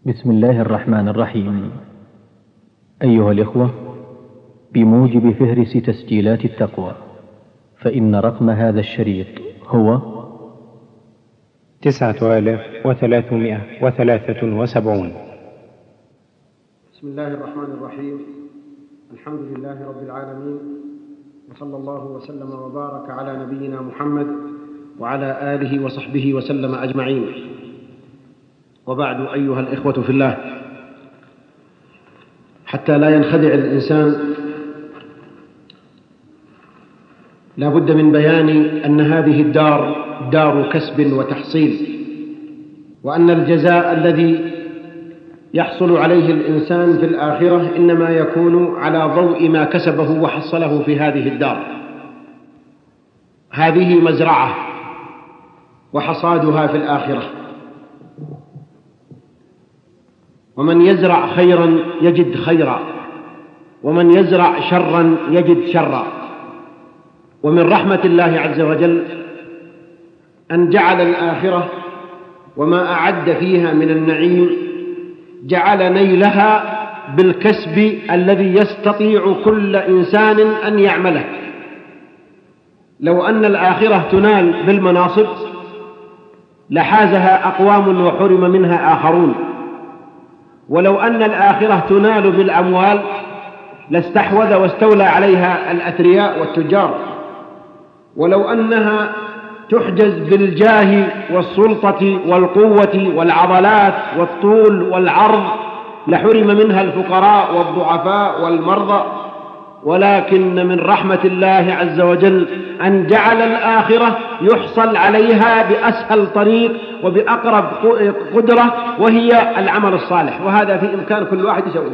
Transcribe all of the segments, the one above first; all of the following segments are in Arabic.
بسم الله الرحمن الرحيم. أيها الإخوة، بموجب فهرس تسجيلات التقوى، فإن رقم هذا الشريط هو 9373. بسم الله الرحمن الرحيم. الحمد لله رب العالمين، وصلى الله وسلم وبارك على نبينا محمد وعلى آله وصحبه وسلم أجمعين. وبعد، أيها الإخوة في الله، حتى لا ينخدع الإنسان لا بد من بيان أن هذه الدار دار كسب وتحصيل، وأن الجزاء الذي يحصل عليه الإنسان في الآخرة إنما يكون على ضوء ما كسبه وحصله في هذه الدار. هذه مزرعة وحصادها في الآخرة، ومن يزرع خيرا يجد خيرا، ومن يزرع شرا يجد شرا. ومن رحمة الله عز وجل أن جعل الآخرة وما أعد فيها من النعيم جعل نيلها بالكسب الذي يستطيع كل إنسان أن يعمله. لو أن الآخرة تنال بالمناصب لحازها أقوام وحرم منها آخرون، ولو أن الآخرة تنال بالأموال لاستحوذ واستولى عليها الأثرياء والتجار، ولو أنها تحجز بالجاه والسلطة والقوة والعضلات والطول والعرض لحرم منها الفقراء والضعفاء والمرضى. ولكن من رحمة الله عز وجل أن جعل الآخرة يحصل عليها بأسهل طريق وبأقرب قدرة، وهي العمل الصالح، وهذا في إمكان كل واحد يسويه.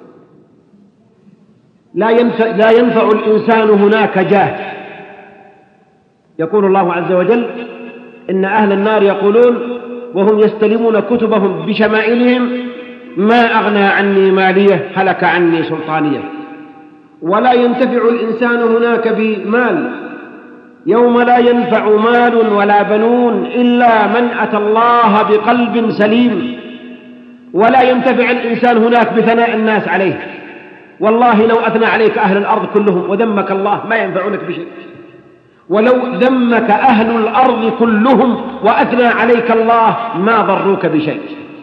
لا ينفع الإنسان هناك جاه. يقول الله عز وجل: إن أهل النار يقولون وهم يستلمون كتبهم بشمائلهم: ما أغنى عني مالية، هلك عني سلطانية. ولا ينتفع الإنسان هناك بمال، يوم لا ينفع مال ولا بنون إلا من أتى الله بقلب سليم. ولا ينتفع الإنسان هناك بثناء الناس عليه. والله لو أثنى عليك أهل الأرض كلهم وذمك الله ما ينفعونك بشيء. ولو ذمك أهل الأرض كلهم وأثنى عليك الله ما ضروك بشيء.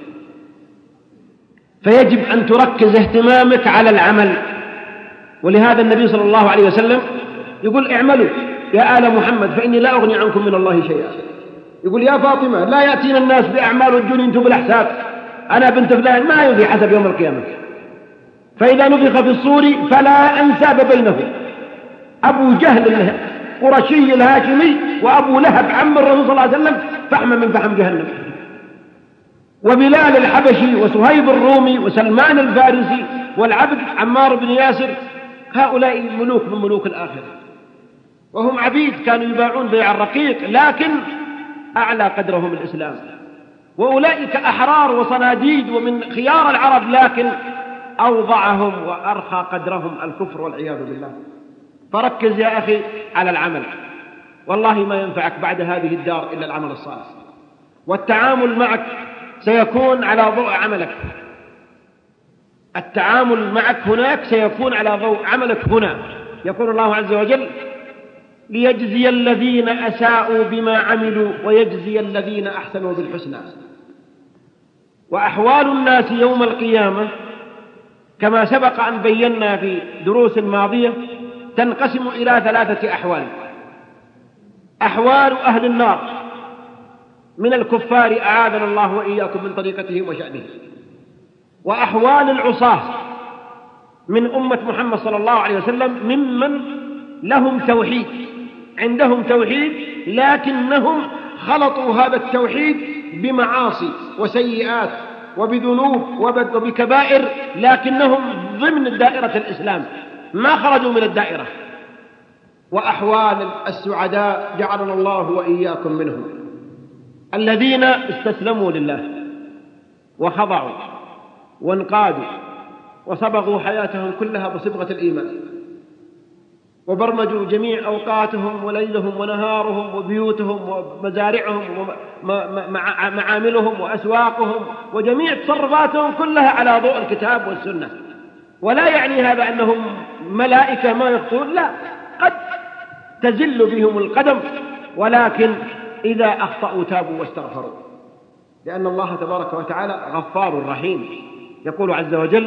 فيجب أن تركز اهتمامك على العمل. ولهذا النبي صلى الله عليه وسلم يقول: اعملوا يا آل محمد فإني لا أغني عنكم من الله شيئا. يقول: يا فاطمة لا يأتينا الناس بأعمال والجن انتم بالأحساب، أنا بنت فلان ما يوفي حسب يوم القيامة. فإذا نفخ في الصور فلا أنساب بينهم. أبو جهل القرشي الهاشمي وأبو لهب عم الرسول صلى الله عليه وسلم فحم من فحم جهنم، وبلال الحبشي وصهيب الرومي وسلمان الفارسي والعبد عمار بن ياسر، هؤلاء ملوك من ملوك الآخرة، وهم عبيد كانوا يباعون بيع الرقيق، لكن أعلى قدرهم الإسلام. وأولئك أحرار وصناديد ومن خيار العرب، لكن أوضعهم وأرخى قدرهم الكفر والعياذ بالله. فركز يا أخي على العمل، والله ما ينفعك بعد هذه الدار إلا العمل الصالح. والتعامل معك سيكون على ضوء عملك. التعامل معك هناك سيكون على ضوء عملك هنا. يقول الله عز وجل: ليجزي الذين أساءوا بما عملوا ويجزي الذين أحسنوا بالحسنى. وأحوال الناس يوم القيامة كما سبق أن بينا في دروس ماضية تنقسم إلى 3 أحوال: أحوال أهل النار من الكفار أعاذنا الله وإياكم من طريقتهم وشأنهم، وأحوال العصاة من أمة محمد صلى الله عليه وسلم ممن لهم توحيد، عندهم توحيد لكنهم خلطوا هذا التوحيد بمعاصي وسيئات وبذنوب وبكبائر، لكنهم ضمن دائرة الإسلام ما خرجوا من الدائرة. وأحوال السعداء جعلنا الله وإياكم منهم، الذين استسلموا لله وخضعوا وانقادوا وصبغوا حياتهم كلها بصبغة الإيمان. وبرمجوا جميع أوقاتهم وليلهم ونهارهم وبيوتهم ومزارعهم ومعاملهم وأسواقهم وجميع تصرفاتهم كلها على ضوء الكتاب والسنة. ولا يعني هذا أنهم ملائكة ما يخطئون، لا، قد تزل بهم القدم، ولكن إذا أخطأوا تابوا واستغفروا، لأن الله تبارك وتعالى غفار رحيم. يقول عز وجل: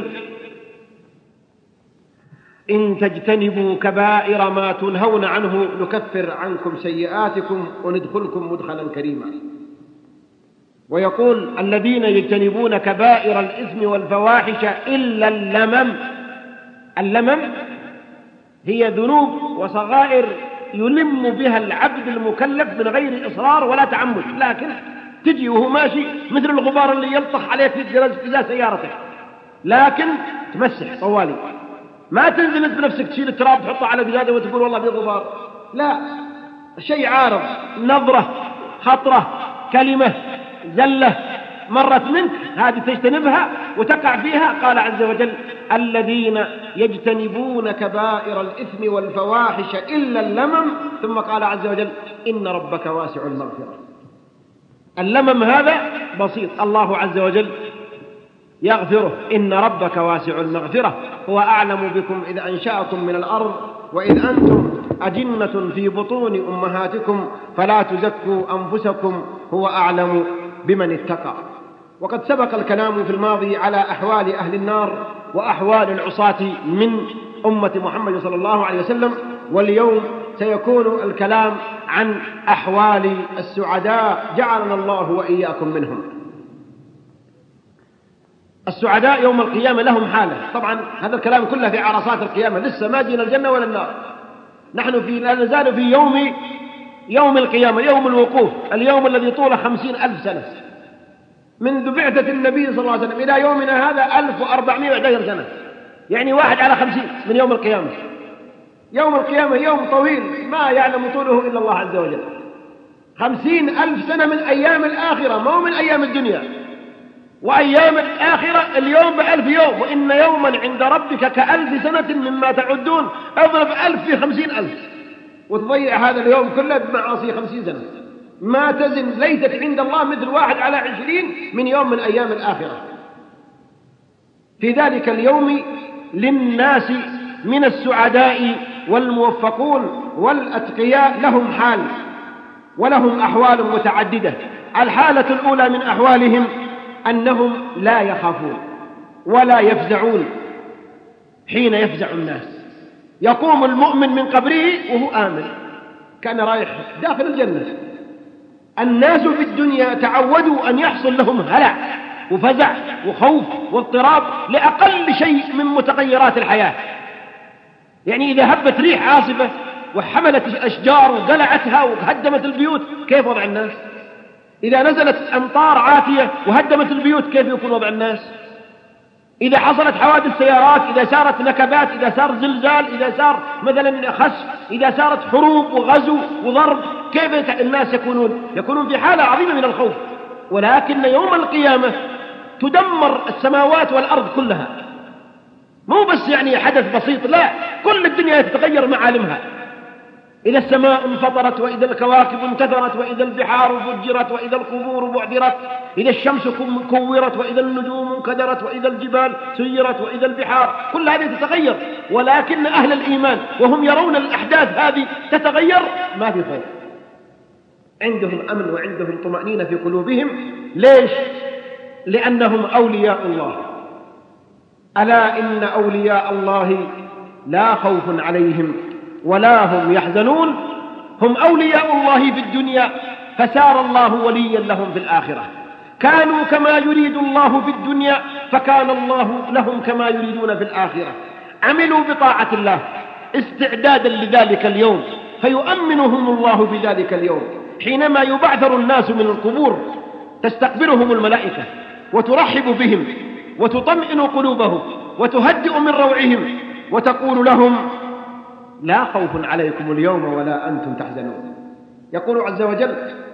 إن تجتنبوا كبائر ما تنهون عنه نكفر عنكم سيئاتكم وندخلكم مدخلا كريما. ويقول: الذين يجتنبون كبائر الإثم والفواحش إلا اللمم. اللمم هي ذنوب وصغائر يلم بها العبد المكلف من غير إصرار ولا تعمد، لكن تجي وهو ماشي مثل الغبار اللي يلطخ عليك في اتجاه سيارتك، لكن تمسح طوالي، ما تنزل انت بنفسك تشيل التراب تحطه على قزازة وتقول والله في غبار، لا، شيء عارض، نظرة، خطرة، كلمة، زلة مرت منك، هذه تجتنبها وتقع فيها. قال عز وجل: الذين يجتنبون كبائر الإثم والفواحش إلا اللمم. ثم قال عز وجل: إن ربك واسع المغفرة. اللمم هذا بسيط، الله عز وجل يغفره. إن ربك واسع المغفرة، هو أعلم بكم إذ أنشأكم من الأرض وإذ أنتم أجنة في بطون أمهاتكم فلا تزكوا أنفسكم هو أعلم بمن اتقى. وقد سبق الكلام في الماضي على أحوال أهل النار وأحوال العصاة من أمة محمد صلى الله عليه وسلم، واليوم سيكون الكلام عن أحوال السعداء، جعلنا الله وإياكم منهم. السعداء يوم القيامة لهم حالة، طبعا هذا الكلام كله في عرصات القيامة، لسه ما جينا الجنة ولا النار، نحن لا نزال في يوم القيامة، يوم الوقوف، اليوم الذي طوله 50,000 سنة منذ بعثة النبي صلى الله عليه وسلم إلى يومنا هذا 1411 سنة، يعني 1 على 50 من يوم القيامة. يوم القيامة يوم طويل ما يعلم طوله إلا الله عز وجل، 50,000 سنة من أيام الآخرة، ما هو من أيام الدنيا. وأيام الآخرة اليوم ب1000 يوم، وإن يوما عند ربك ك1000 سنة مما تعدون، اضرب 1000 في 50,000 وتضيع هذا اليوم كله بمعاصي 50 سنة، ما تزن، ليست عند الله مثل 1 على 20 من يوم من أيام الآخرة. في ذلك اليوم للناس من السعداء والموفقون والأتقياء لهم حال ولهم أحوال متعددة. الحالة الأولى من أحوالهم أنهم لا يخافون ولا يفزعون حين يفزع الناس. يقوم المؤمن من قبره وهو آمن كان رايح داخل الجنة. الناس في الدنيا تعودوا أن يحصل لهم هلع وفزع وخوف واضطراب لأقل شيء من متغيرات الحياة. يعني إذا هبت ريح عاصفة وحملت أشجار وقلعتها وهدمت البيوت، كيف وضع الناس؟ إذا نزلت أمطار عاتية وهدمت البيوت، كيف يكون وضع الناس؟ إذا حصلت حوادث سيارات، إذا صارت نكبات، إذا صار زلزال، إذا صار مثلا خسف، إذا صارت حروب وغزو وضرب، كيف الناس يكونون في حالة عظيمة من الخوف. ولكن يوم القيامة تدمر السماوات والأرض كلها، مو بس يعني حدث بسيط، لا، كل الدنيا تتغير معالمها. إذا السماء انفطرت، وإذا الكواكب انتثرت، وإذا البحار فجرت، وإذا القبور بعثرت، إذا الشمس كورت، وإذا النجوم انكدرت، وإذا الجبال سيرت، وإذا البحار، كل هذه تتغير. ولكن أهل الإيمان وهم يرون الأحداث هذه تتغير ما في خير، عندهم أمن وعندهم طمأنينة في قلوبهم. ليش؟ لأنهم أولياء الله. ألا إن أولياء الله لا خوف عليهم ولا هم يحزنون. هم أولياء الله في الدنيا فسار الله وليا لهم في الآخرة. كانوا كما يريد الله في الدنيا فكان الله لهم كما يريدون في الآخرة. عملوا بطاعة الله استعدادا لذلك اليوم، فيؤمنهم الله في ذلك اليوم. حينما يبعثر الناس من القبور تستقبلهم الملائكة وترحب بهم وتطمئن قلوبهم وتهدئ من روعهم وتقول لهم: لا خوف عليكم اليوم ولا أنتم تحزنون. يقول عز وجل: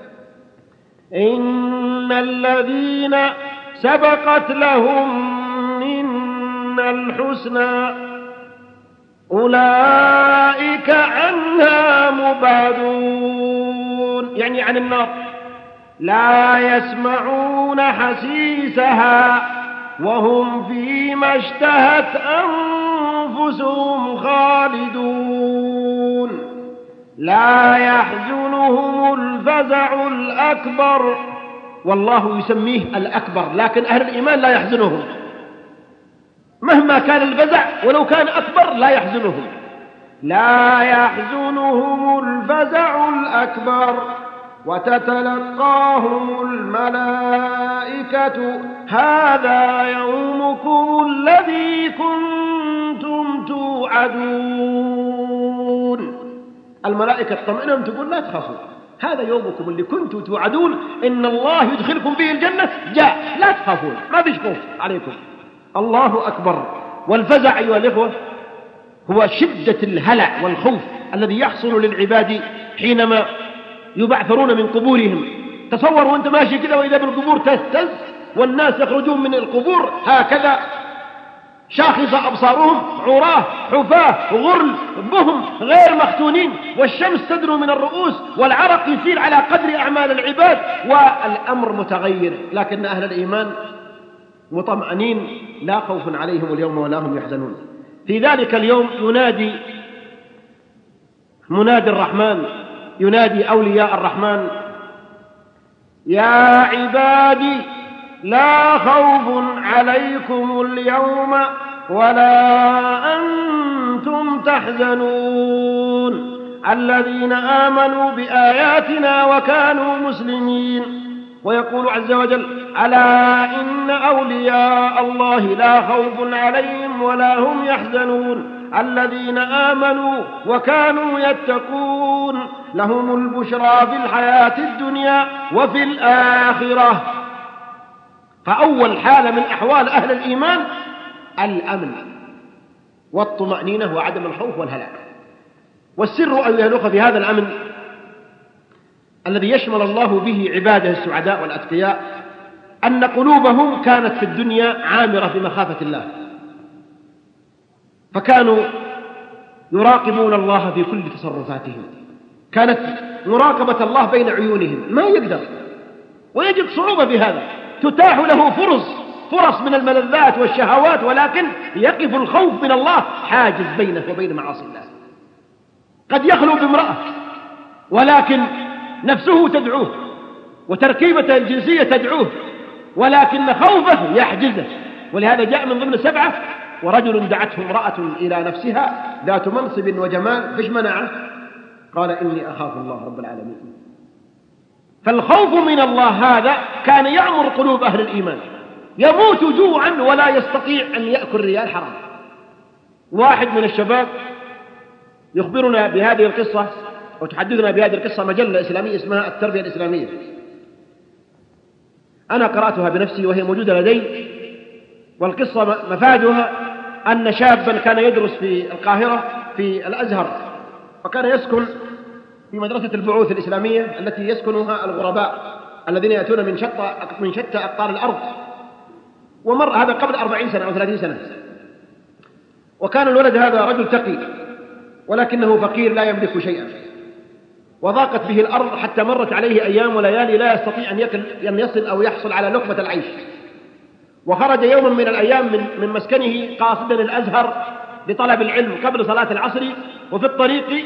إن الذين سبقت لهم منا الحسنى أولئك عنها مبعدون، يعني عن النار، لا يسمعون حسيسها وهم فيما اشتهت أنفسهم خالدون، لا يحزنهم الفزع الأكبر، والله يسميه الأكبر، لكن أهل الإيمان لا يحزنهم مهما كان الفزع، ولو كان أكبر لا يحزنهم، لا يحزنهم الفزع الأكبر، وتتلقاهم الملائكة هذا يومكم الذي كنتم توعدون. الملائكة تطمئنهم تقول لا تخافوا، هذا يومكم اللي كنتم توعدون، إن الله يدخلكم فيه الجنة جاء، لا تخافون، ما فيش خوف عليكم. الله أكبر. والفزع أيها الإخوة هو شدة الهلع والخوف الذي يحصل للعباد حينما يبعثرون من قبورهم. تصور وانت ماشي كده وإذا بالقبور تهتز والناس يخرجون من القبور هكذا شاخصة أبصارهم، عراه حفاة غرل بهم غير مختونين، والشمس تدنو من الرؤوس والعرق يسيل على قدر أعمال العباد والأمر متغير. لكن أهل الإيمان مطمئنين لا خوف عليهم اليوم ولا هم يحزنون. في ذلك اليوم ينادي منادي الرحمن، ينادي أولياء الرحمن: يا عبادي لا خوف عليكم اليوم ولا أنتم تحزنون الذين آمنوا بآياتنا وكانوا مسلمين. ويقول عز وجل: ألا إن أولياء الله لا خوف عليهم ولا هم يحزنون الذين آمنوا وكانوا يتقون لهم البشرى في الحياة الدنيا وفي الآخرة. فأول حالة من أحوال أهل الإيمان الأمن والطمأنينة وعدم الخوف والهلاك. والسر أيها الأخوة في هذا الأمن الذي يشمل الله به عباده السعداء والأتقياء أن قلوبهم كانت في الدنيا عامرة بمخافة الله، فكانوا يراقبون الله في كل تصرفاتهم، كانت مراقبة الله بين عيونهم، ما يقدر ويجد صعوبة في هذا، تتاح له فرص من الملذات والشهوات، ولكن يقف الخوف من الله حاجز بينه وبين معاصي الله. قد يخلو بامرأة ولكن نفسه تدعوه وتركيبته الجنسية تدعوه، ولكن خوفه يحجزه. ولهذا جاء من ضمن 7: ورجل دعته امرأة إلى نفسها ذات منصب وجمال، فيش منعه؟ قال إني أخاف الله رب العالمين. فالخوف من الله هذا كان يعمر قلوب أهل الإيمان، يموت جوعا ولا يستطيع أن يأكل ريال حرام. واحد من الشباب يخبرنا بهذه القصة وتحدثنا بهذه القصة مجلة إسلامية اسمها التربية الإسلامية، أنا قرأتها بنفسي وهي موجودة لدي. والقصة مفادها أن شابا كان يدرس في القاهرة في الأزهر، وكان يسكن في مدرسة البعوث الإسلامية التي يسكنها الغرباء الذين يأتون من شتى أقطار الأرض. ومر هذا قبل 40 سنة أو 30 سنة. وكان الولد هذا رجل تقي ولكنه فقير لا يملك شيئا، وضاقت به الأرض حتى مرت عليه أيام وليالي لا يستطيع أن يصل أو يحصل على لقمة العيش. وخرج يوما من الأيام من مسكنه قاصدا الأزهر لطلب العلم قبل صلاة العصر، وفي الطريق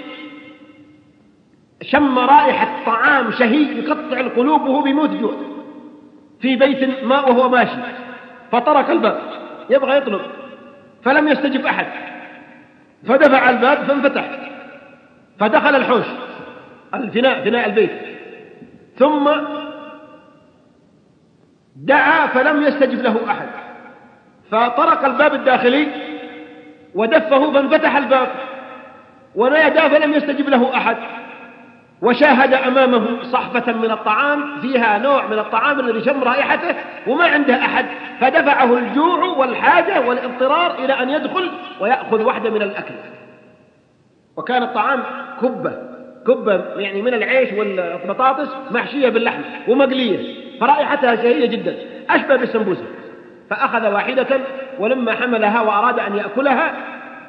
شم رائحة طعام شهي يقطع القلوب وهو بيموت جوع في بيت ما وهو ماشي، فطرق الباب يبغى يطلب فلم يستجب أحد، فدفع الباب فانفتح، فدخل الحوش فناء البيت، ثم دعا فلم يستجب له أحد، فطرق الباب الداخلي ودفه فانفتح الباب، ونادى فلم يستجب له أحد، وشاهد أمامه صحفة من الطعام فيها نوع من الطعام الذي شم رائحته وما عنده أحد، فدفعه الجوع والحاجة والاضطرار إلى أن يدخل ويأخذ واحدة من الأكل. وكان الطعام كبة يعني من العيش والبطاطس محشية باللحم ومقلية، فرائحتها شهية جدا أشبه بالسمبوسة. فأخذ واحدة، ولما حملها وأراد أن يأكلها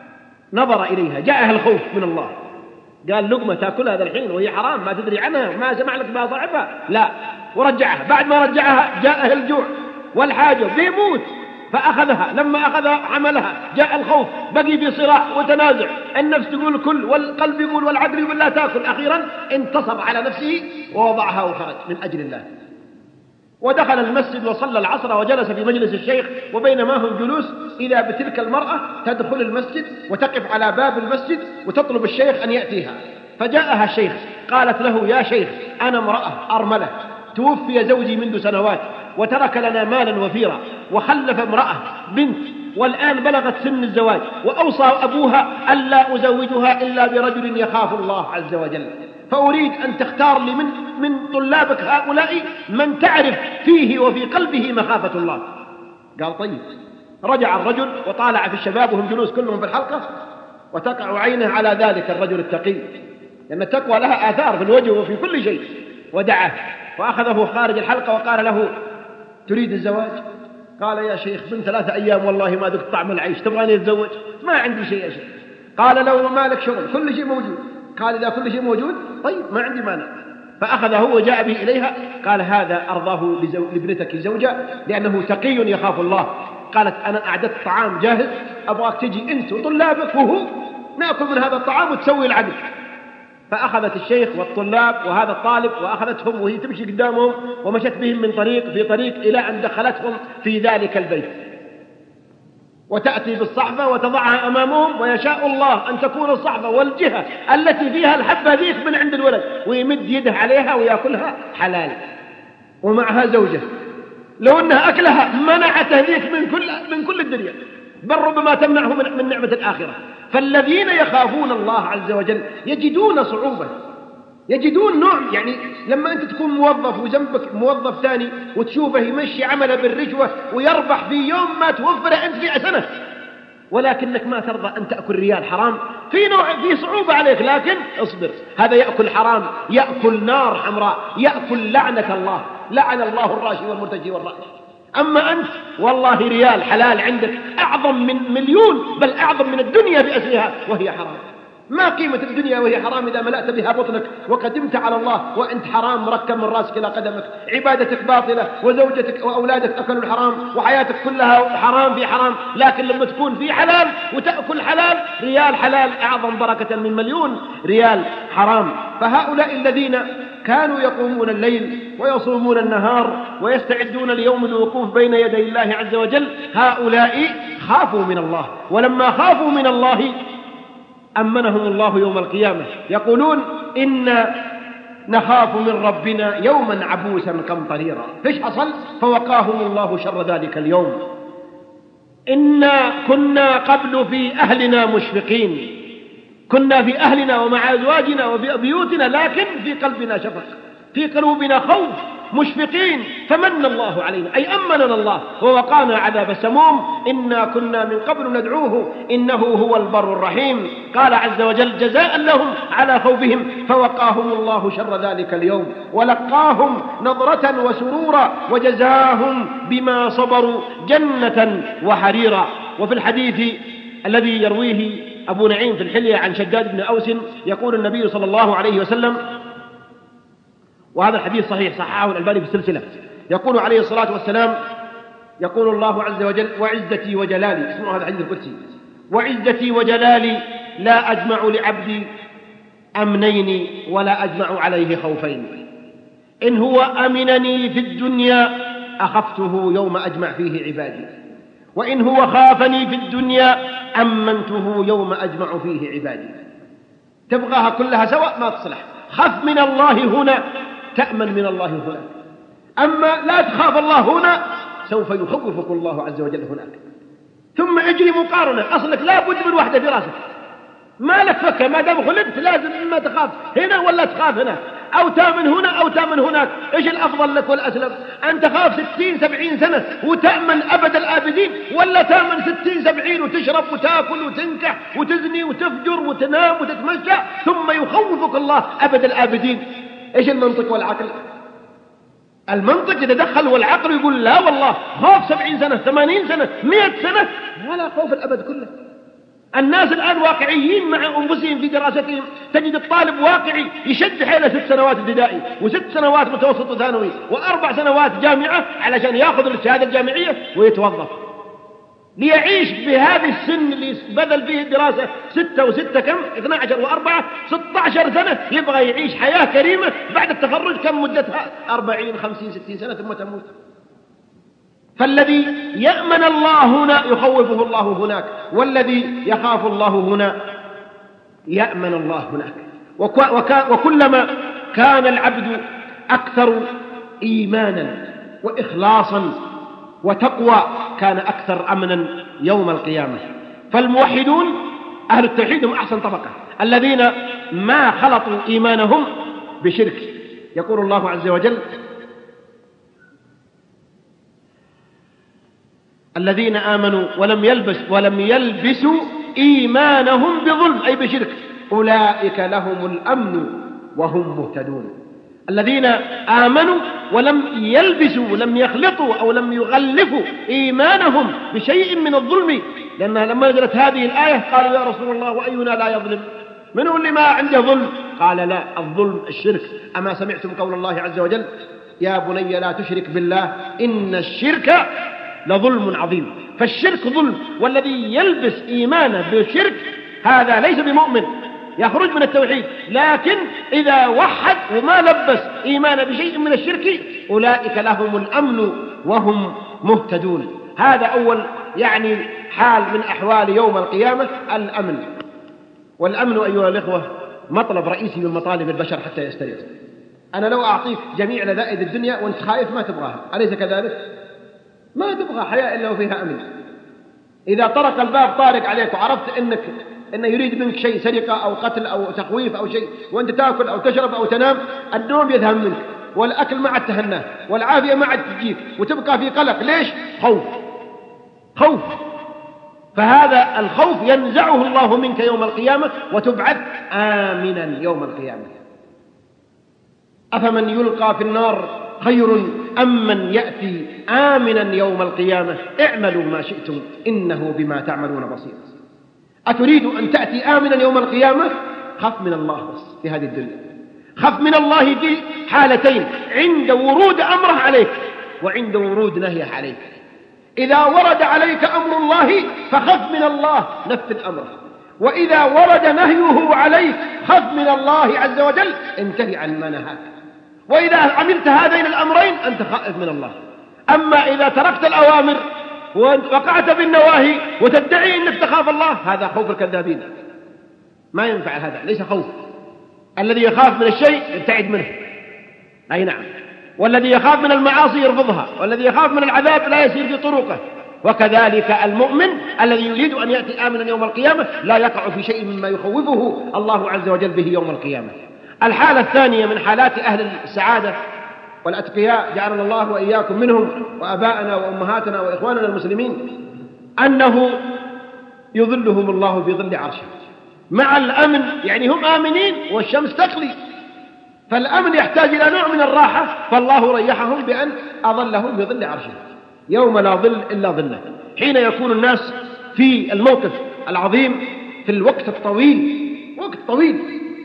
نظر إليها جاءها الخوف من الله، قال لقمة تأكلها هذا الحين وهي حرام ما تدري عنها ما سمع لك بها صاحبها، لا، ورجعها. بعد ما رجعها جاءه الجوع والحاجة بيموت، فأخذها. لما أخذها حملها، جاء الخوف، بقي في صراع وتنازع، النفس تقول كل والقلب يقول والعقل يقول لا تأكل. أخيرا انتصر على نفسه ووضعها وخرج من أجل الله. ودخل المسجد وصلى العصر وجلس في مجلس الشيخ، وبينما هم جلوس إذا بتلك المرأة تدخل المسجد وتقف على باب المسجد وتطلب الشيخ أن يأتيها. فجاءها الشيخ، قالت له: يا شيخ، أنا امرأة أرملة، توفي زوجي منذ سنوات وترك لنا مالا وفيرا، وخلف امرأة بنت، والآن بلغت سن الزواج، وأوصى أبوها ألا أزوجها إلا برجل يخاف الله عز وجل، فأريد أن تختار لي من طلابك هؤلاء من تعرف فيه وفي قلبه مخافة الله. قال: طيب. رجع الرجل وطالع في الشباب وهم جلوس كلهم في الحلقة، وتقع عينه على ذلك الرجل التقي، لأن التقوى لها آثار في الوجه وفي كل شيء. ودعاه وأخذه خارج الحلقة وقال له: تريد الزواج؟ قال: يا شيخ، من 3 أيام والله ما ذقت طعم العيش، تبغاني أتزوج؟ ما عندي شيء يا شيخ. قال: لو ما لك شغل كل شيء موجود. قال: إذا كل شيء موجود طيب ما عندي مانع. فأخذه وجاء به إليها، قال: هذا أرضاه لابنتك زوجة لأنه تقي يخاف الله. قالت: أنا أعددت طعام جاهز، أبغاك تجي أنت وطلابك وهو نأكل من هذا الطعام وتسوي العدل. فأخذت الشيخ والطلاب وهذا الطالب وأخذتهم وهي تمشي قدامهم، ومشت بهم من طريق في طريق إلى أن دخلتهم في ذلك البيت، وتأتي بالصحفة وتضعها أمامهم، ويشاء الله أن تكون الصحفة والجهة التي فيها الحبة ذيك من عند الولد، ويمد يده عليها ويأكلها حلال، ومعها زوجة لو أنها أكلها منعته ذيك من كل الدنيا، بل ربما تمنعه من نعمة الآخرة. فالذين يخافون الله عز وجل يجدون صعوبة، يجدون نوع، يعني لما أنت تكون موظف وجنبك موظف ثاني وتشوفه يمشي عمله بالرشوة ويربح في يوم ما توفره أنت في سنة، ولكنك ما ترضى أن تأكل ريال حرام، في صعوبة عليك، لكن اصبر. هذا يأكل حرام، يأكل نار حمراء، يأكل لعنة الله، لعن الله الراشي والمرتجي والراشي. أما أنت والله ريال حلال عندك أعظم من مليون، بل أعظم من الدنيا بأسرها وهي حرام. ما قيمة الدنيا وهي حرام إذا ملأت بها بطنك وقدمت على الله وأنت حرام مركب من راسك إلى قدمك، عبادتك باطلة وزوجتك وأولادك أكلوا الحرام وحياتك كلها حرام في حرام. لكن لما تكون في حلال وتأكل حلال، ريال حلال أعظم بركة من مليون ريال حرام. فهؤلاء الذين كانوا يقومون الليل ويصومون النهار ويستعدون ليوم الوقوف بين يدي الله عز وجل، هؤلاء خافوا من الله، ولما خافوا من الله أمنهم الله يوم القيامة. يقولون: إنا نخاف من ربنا يوما عبوسا قمطريرا. فيش حصل؟ فوقاهم الله شر ذلك اليوم. إنا كنا قبل في أهلنا مشفقين، كنا في أهلنا ومع أزواجنا وفي بيوتنا، لكن في قلبنا شفق، في قلوبنا خوف، مشفقين، فمن الله علينا، أي أمننا الله ووقانا عذاب السموم. إنا كنا من قبل ندعوه إنه هو البر الرحيم. قال عز وجل: جزاء لهم على خوفهم فوقاهم الله شر ذلك اليوم ولقاهم نظرة وسرورا وجزاهم بما صبروا جنة وحريرا. وفي الحديث الذي يرويه أبو نعيم في الحلية عن شداد بن أوس يقول النبي صلى الله عليه وسلم، وهذا الحديث صحيح صححه الألباني في السلسلة، يقول عليه الصلاة والسلام: يقول الله عز وجل: وعزتي وجلالي، اسمعوا هذا الحديث القدسي: وعزتي وجلالي لا أجمع لعبدي أمنين ولا أجمع عليه خوفين، إن هو أمنني في الدنيا أخفته يوم أجمع فيه عبادي، وإن هو خافني في الدنيا أمنته يوم أجمع فيه عبادي. تبغاها كلها سواء ما تصلح. خف من الله هنا تأمن من الله هناك، أما لا تخاف الله هنا سوف يخوفك الله عز وجل هناك. ثم اجري مقارنة، أصلك لا بد من واحدة في راسك، ما لك فكة، ما دام خلقت لازم إما تخاف هنا ولا تخاف هنا، أو تامن هنا أو تامن هناك. إيش الأفضل لك والأسلم؟ أن تخاف 60-70 سنة وتأمن أبد الآبدين، ولا تامن 60-70 وتشرب وتأكل وتنكح وتزني وتفجر وتنام وتتمشى ثم يخوفك الله أبد الآبدين؟ إيش المنطق والعقل؟ المنطق يتدخل والعقل يقول: لا والله، خوف 70 سنة 80 سنة 100 سنة ولا خوف الأبد كله. الناس الآن واقعيين مع أنفسهم في دراستهم. تجد الطالب واقعي يشد حيله 6 سنوات ابتدائي و6 سنوات متوسط وثانوي و4 سنوات جامعة علشان يأخذ الشهادة الجامعية ويتوظف، ليعيش بهذه السن اللي بذل فيه الدراسة 6 و6 كم 12 و4 16 سنة، يبغى يعيش حياة كريمة بعد التخرج كم مدتها 40 50 60 سنة ثم تموت. فالذي يأمن الله هنا يخوفه الله هناك، والذي يخاف الله هنا يأمن الله هناك. وكلما كان العبد أكثر إيمانا وإخلاصا وتقوى كان أكثر أمنا يوم القيامة. فالموحدون أهل التوحيد هم أحسن طبقة، الذين ما خلطوا إيمانهم بشرك. يقول الله عز وجل: الذين آمنوا ولم يلبسوا إيمانهم بظلم أي بشرك أولئك لهم الأمن وهم مهتدون. الذين آمنوا ولم يلبسوا لم يخلطوا أو لم يغلفوا إيمانهم بشيء من الظلم، لأنها لما نزلت هذه الآية قالوا يا رسول الله وأينا لا يظلم؟ من هو اللي ما عنده ظلم؟ قال لا، الظلم الشرك. أما سمعتم قول الله عز وجل: يا بني لا تشرك بالله إن الشرك لظلم عظيم. فالشرك ظلم، والذي يلبس إيمانه بالشرك هذا ليس بمؤمن، يخرج من التوحيد. لكن إذا وحد وما لبس إيمانه بشيء من الشرك أولئك لهم الأمن وهم مهتدون. هذا أول حال من أحوال يوم القيامة، الأمن. والأمن أيها الإخوة مطلب رئيسي من مطالب البشر حتى يستريح. أنا لو أعطيك جميع لذائذ الدنيا وأنت خايف ما تبغاها، أليس كذلك؟ ما تبغى حياة إلا وفيها أمن. إذا طرق الباب طارق عليك وعرفت إنه يريد منك شيء، سرقة أو قتل أو تخويف أو شيء، وأنت تأكل أو تشرب أو تنام، النوم يذهب منك، والأكل ما عاد تهناه، والعافية ما عاد تجيك، وتبقى في قلق. ليش؟ خوف. فهذا الخوف ينزعه الله منك يوم القيامة وتبعث آمنا يوم القيامة. أفمن يلقى في النار خير أم من يأتي آمنا يوم القيامة اعملوا ما شئتم إنه بما تعملون بصير. أتريد أن تأتي آمنا يوم القيامة؟ خف من الله بس في هذه الدنيا. خف من الله في حالتين: عند ورود أمره عليك وعند ورود نهيه عليك. إذا ورد عليك أمر الله فخف من الله، نفذ أمره. وإذا ورد نهيه عليك خف من الله عز وجل، انتهي عن ما نهاك. وإذا عملت هذين الأمرين أنت خائف من الله. أما إذا تركت الأوامر ووقعت بالنواهي وتدعي أنك تخاف الله، هذا خوف الكذابين، ما ينفع. هذا ليس خوف. الذي يخاف من الشيء يبتعد منه، أي نعم. والذي يخاف من المعاصي يرفضها، والذي يخاف من العذاب لا يسير في طرقه. وكذلك المؤمن الذي يريد أن يأتي آمنا يوم القيامة لا يقع في شيء مما يخوفه الله عز وجل به يوم القيامة. الحالة الثانية من حالات أهل السعادة والأتقياء جعلنا الله وإياكم منهم، وأباءنا وأمهاتنا وإخواننا المسلمين، أنه يظلهم الله في ظل عرشه مع الأمن. هم آمنين والشمس تقلي، فالأمن يحتاج إلى نوع من الراحة، فالله ريحهم بأن أظلهم في ظل عرشه يوم لا ظل إلا ظله. حين يكون الناس في الموقف العظيم، في الوقت الطويل، وقت طويل.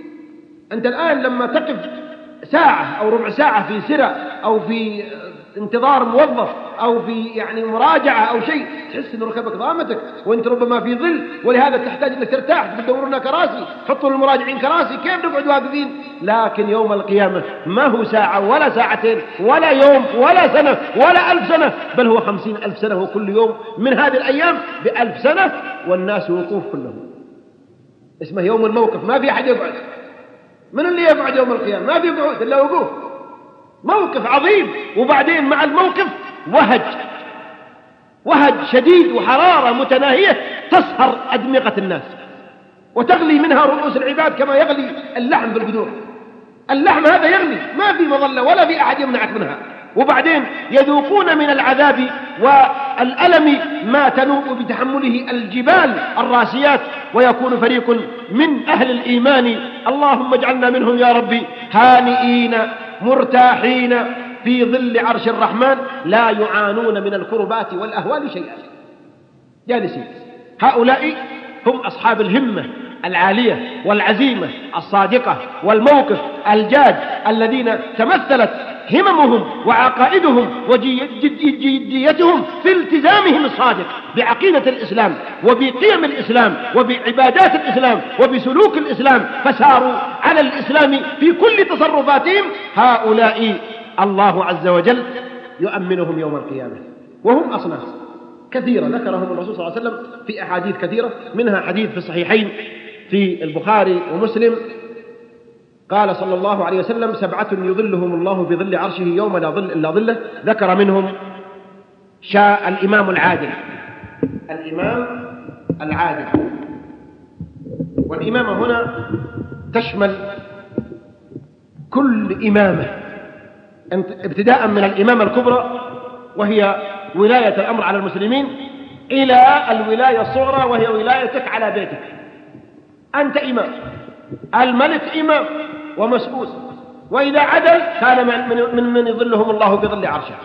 أنت الآن لما تقف ساعة أو ربع ساعة في سرة أو في انتظار موظف أو في مراجعة أو شيء، تحس أن ركبك ضامتك وأنت ربما في ظل، ولهذا تحتاج أنك ترتاح، تدور لنا كراسي، حطوا للمراجعين كراسي، كيف نقعد واقفين؟ لكن يوم القيامة ما هو ساعة ولا ساعتين ولا يوم ولا سنة ولا 1000 سنة، بل هو 50,000 سنة، وكل يوم من هذه الأيام ب1000 سنة، والناس وقوف كلهم. اسمه يوم الموقف، ما في أحد يقعد. من اللي يقعد يوم القيامة؟ ما في قعود إلا وقوف. موقف عظيم. وبعدين مع الموقف وهج شديد وحرارة متناهية تصهر أدمغة الناس وتغلي منها رؤوس العباد كما يغلي اللحم بالقدور. اللحم هذا يغلي، ما في مظلة ولا في أحد يمنعك منها. وبعدين يذوقون من العذاب والألم ما تنوء بتحمله الجبال الراسيات، ويكون فريق من أهل الإيمان، اللهم اجعلنا منهم يا ربي، هانئين مرتاحين في ظل عرش الرحمن، لا يعانون من الكربات والأهوال شيئا، جالسين. هؤلاء هم أصحاب الهمة العالية والعزيمة الصادقة والموقف الجاد، الذين تمثلت هممهم وعقائدهم وجديتهم في التزامهم الصادق بعقيدة الإسلام وبقيم الإسلام وبعبادات الإسلام وبسلوك الإسلام، فساروا على الإسلام في كل تصرفاتهم. هؤلاء الله عز وجل يؤمنهم يوم القيامة، وهم أصناف كثيرة ذكرهم الرسول صلى الله عليه وسلم في أحاديث كثيرة، منها حديث في الصحيحين في البخاري ومسلم، قال صلى الله عليه وسلم: 7 يظلهم الله بظل عرشه يوم لا ظل إلا ظله. ذكر منهم الإمام العادل. الإمام العادل، والإمامة هنا تشمل كل إمامة، ابتداء من الإمامة الكبرى وهي ولاية الأمر على المسلمين، إلى الولاية الصغرى وهي ولايتك على بيتك. أنت إمام، الملك إمام ومسؤول، وإذا عدل كان من يظلهم الله بظل عرشه،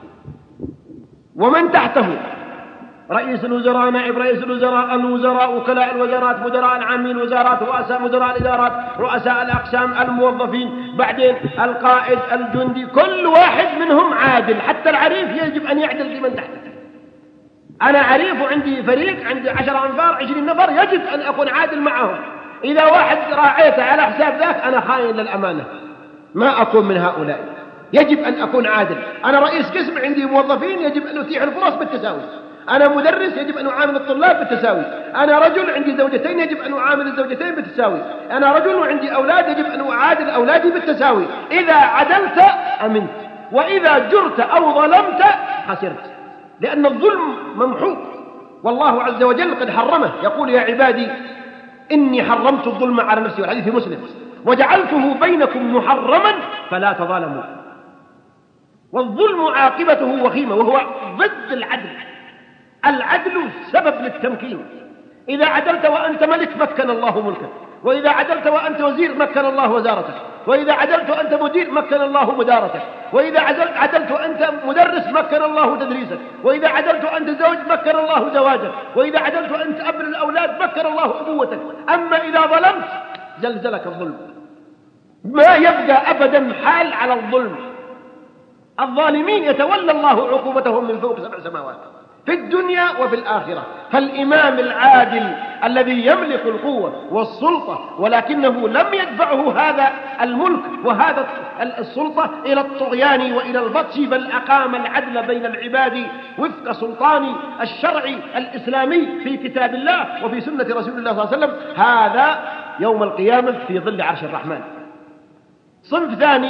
ومن تحته رئيس الوزراء، نائب رئيس الوزراء، وكلاء الوزارات، مدراء العامين الوزارات، رؤساء مدراء الإدارات، رؤساء الأقسام، الموظفين، بعدين القائد، الجندي، كل واحد منهم عادل. حتى العريف يجب أن يعدل في من تحته. أنا عريف وعندي فريق، عندي 10 أنفار 20 نفر، يجب أن أكون عادل معهم. إذا واحد راعيته على حساب ذاك أنا خائن للأمانة، ما أكون من هؤلاء. يجب أن أكون عادل. أنا رئيس قسم، عندي موظفين، يجب أن أتيح الفرص بالتساوي. أنا مدرس، يجب أن أعامل الطلاب بالتساوي. أنا رجل عندي زوجتين، يجب أن أعامل الزوجتين بالتساوي. أنا رجل وعندي أولاد، يجب أن أعادل أولادي بالتساوي. إذا عدلت أمنت، وإذا جرت أو ظلمت خسرت، لأن الظلم ممحوق، والله عز وجل قد حرمه. يقول: يا عبادي إني حرمت الظلم على نفسي، والحديث في مسلم، وجعلته بينكم محرما فلا تظالموا. والظلم عاقبته وخيمة، وهو ضد العدل. العدل سبب للتمكين. إذا عدلت وأنت ملك مكن الله ملكك، وإذا عدلت وأنت وزير مكن الله وزارتك، وإذا عدلت وأنت مدير مكن الله مدارتك، وإذا عدلت وأنت مدرس مكن الله تدريسك، وإذا عدلت وأنت زوج مكن الله زواجك، وإذا عدلت وأنت أب للأولاد مكن الله أبوتك. أما إذا ظلمت زلزلك الظلم، ما يبقى أبدا حال على الظلم. الظالمين يتولى الله عقوبتهم من فوق 7 سماوات في الدنيا وفي الآخرة. فالإمام العادل الذي يملك القوة والسلطة، ولكنه لم يدفعه هذا الملك وهذا السلطة إلى الطغيان وإلى البطش، بل أقام العدل بين العباد وفق سلطان الشرع الإسلامي في كتاب الله وفي سنة رسول الله صلى الله عليه وسلم. هذا يوم القيامة في ظل عرش الرحمن. صنف ثاني: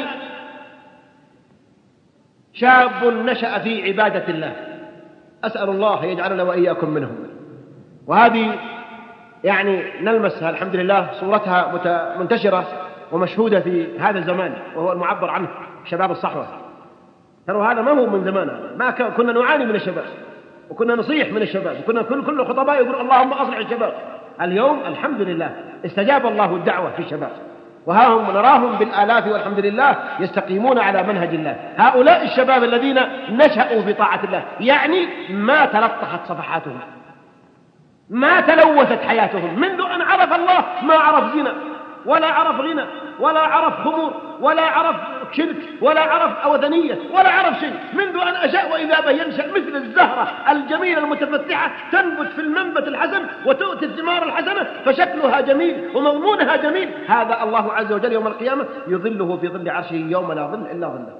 شاب نشأ في عبادة الله، أسأل الله يجعلنا وإياكم منهم. وهذه يعني نلمسها الحمد لله، صورتها منتشرة ومشهودة في هذا الزمان، وهو المعبر عنه شباب الصحوة. ترى هذا ما هو من زماننا، ما كنا نعاني من الشباب، وكنا نصيح من الشباب، وكنا كل خطباء يقول اللهم أصلح الشباب. اليوم الحمد لله استجاب الله الدعوة في الشباب، وها هم نراهم بالآلاف والحمد لله يستقيمون على منهج الله. هؤلاء الشباب الذين نشأوا في طاعة الله، يعني ما تلطخت صفحاتهم، ما تلوثت حياتهم، منذ أن عرف الله ما عرف زنا ولا عرف غنى ولا عرف خمور ولا عرف شرك ولا عرف أوثنية ولا عرف شيء، منذ أن أشاء وإذا بينشأ مثل الزهرة الجميلة المتفتحة، تنبت في المنبت الحسن وتؤتي الثمار الحسنة، فشكلها جميل ومضمونها جميل. هذا الله عز وجل يوم القيامة يظله في ظل عرشه يوم لا ظل إلا ظله.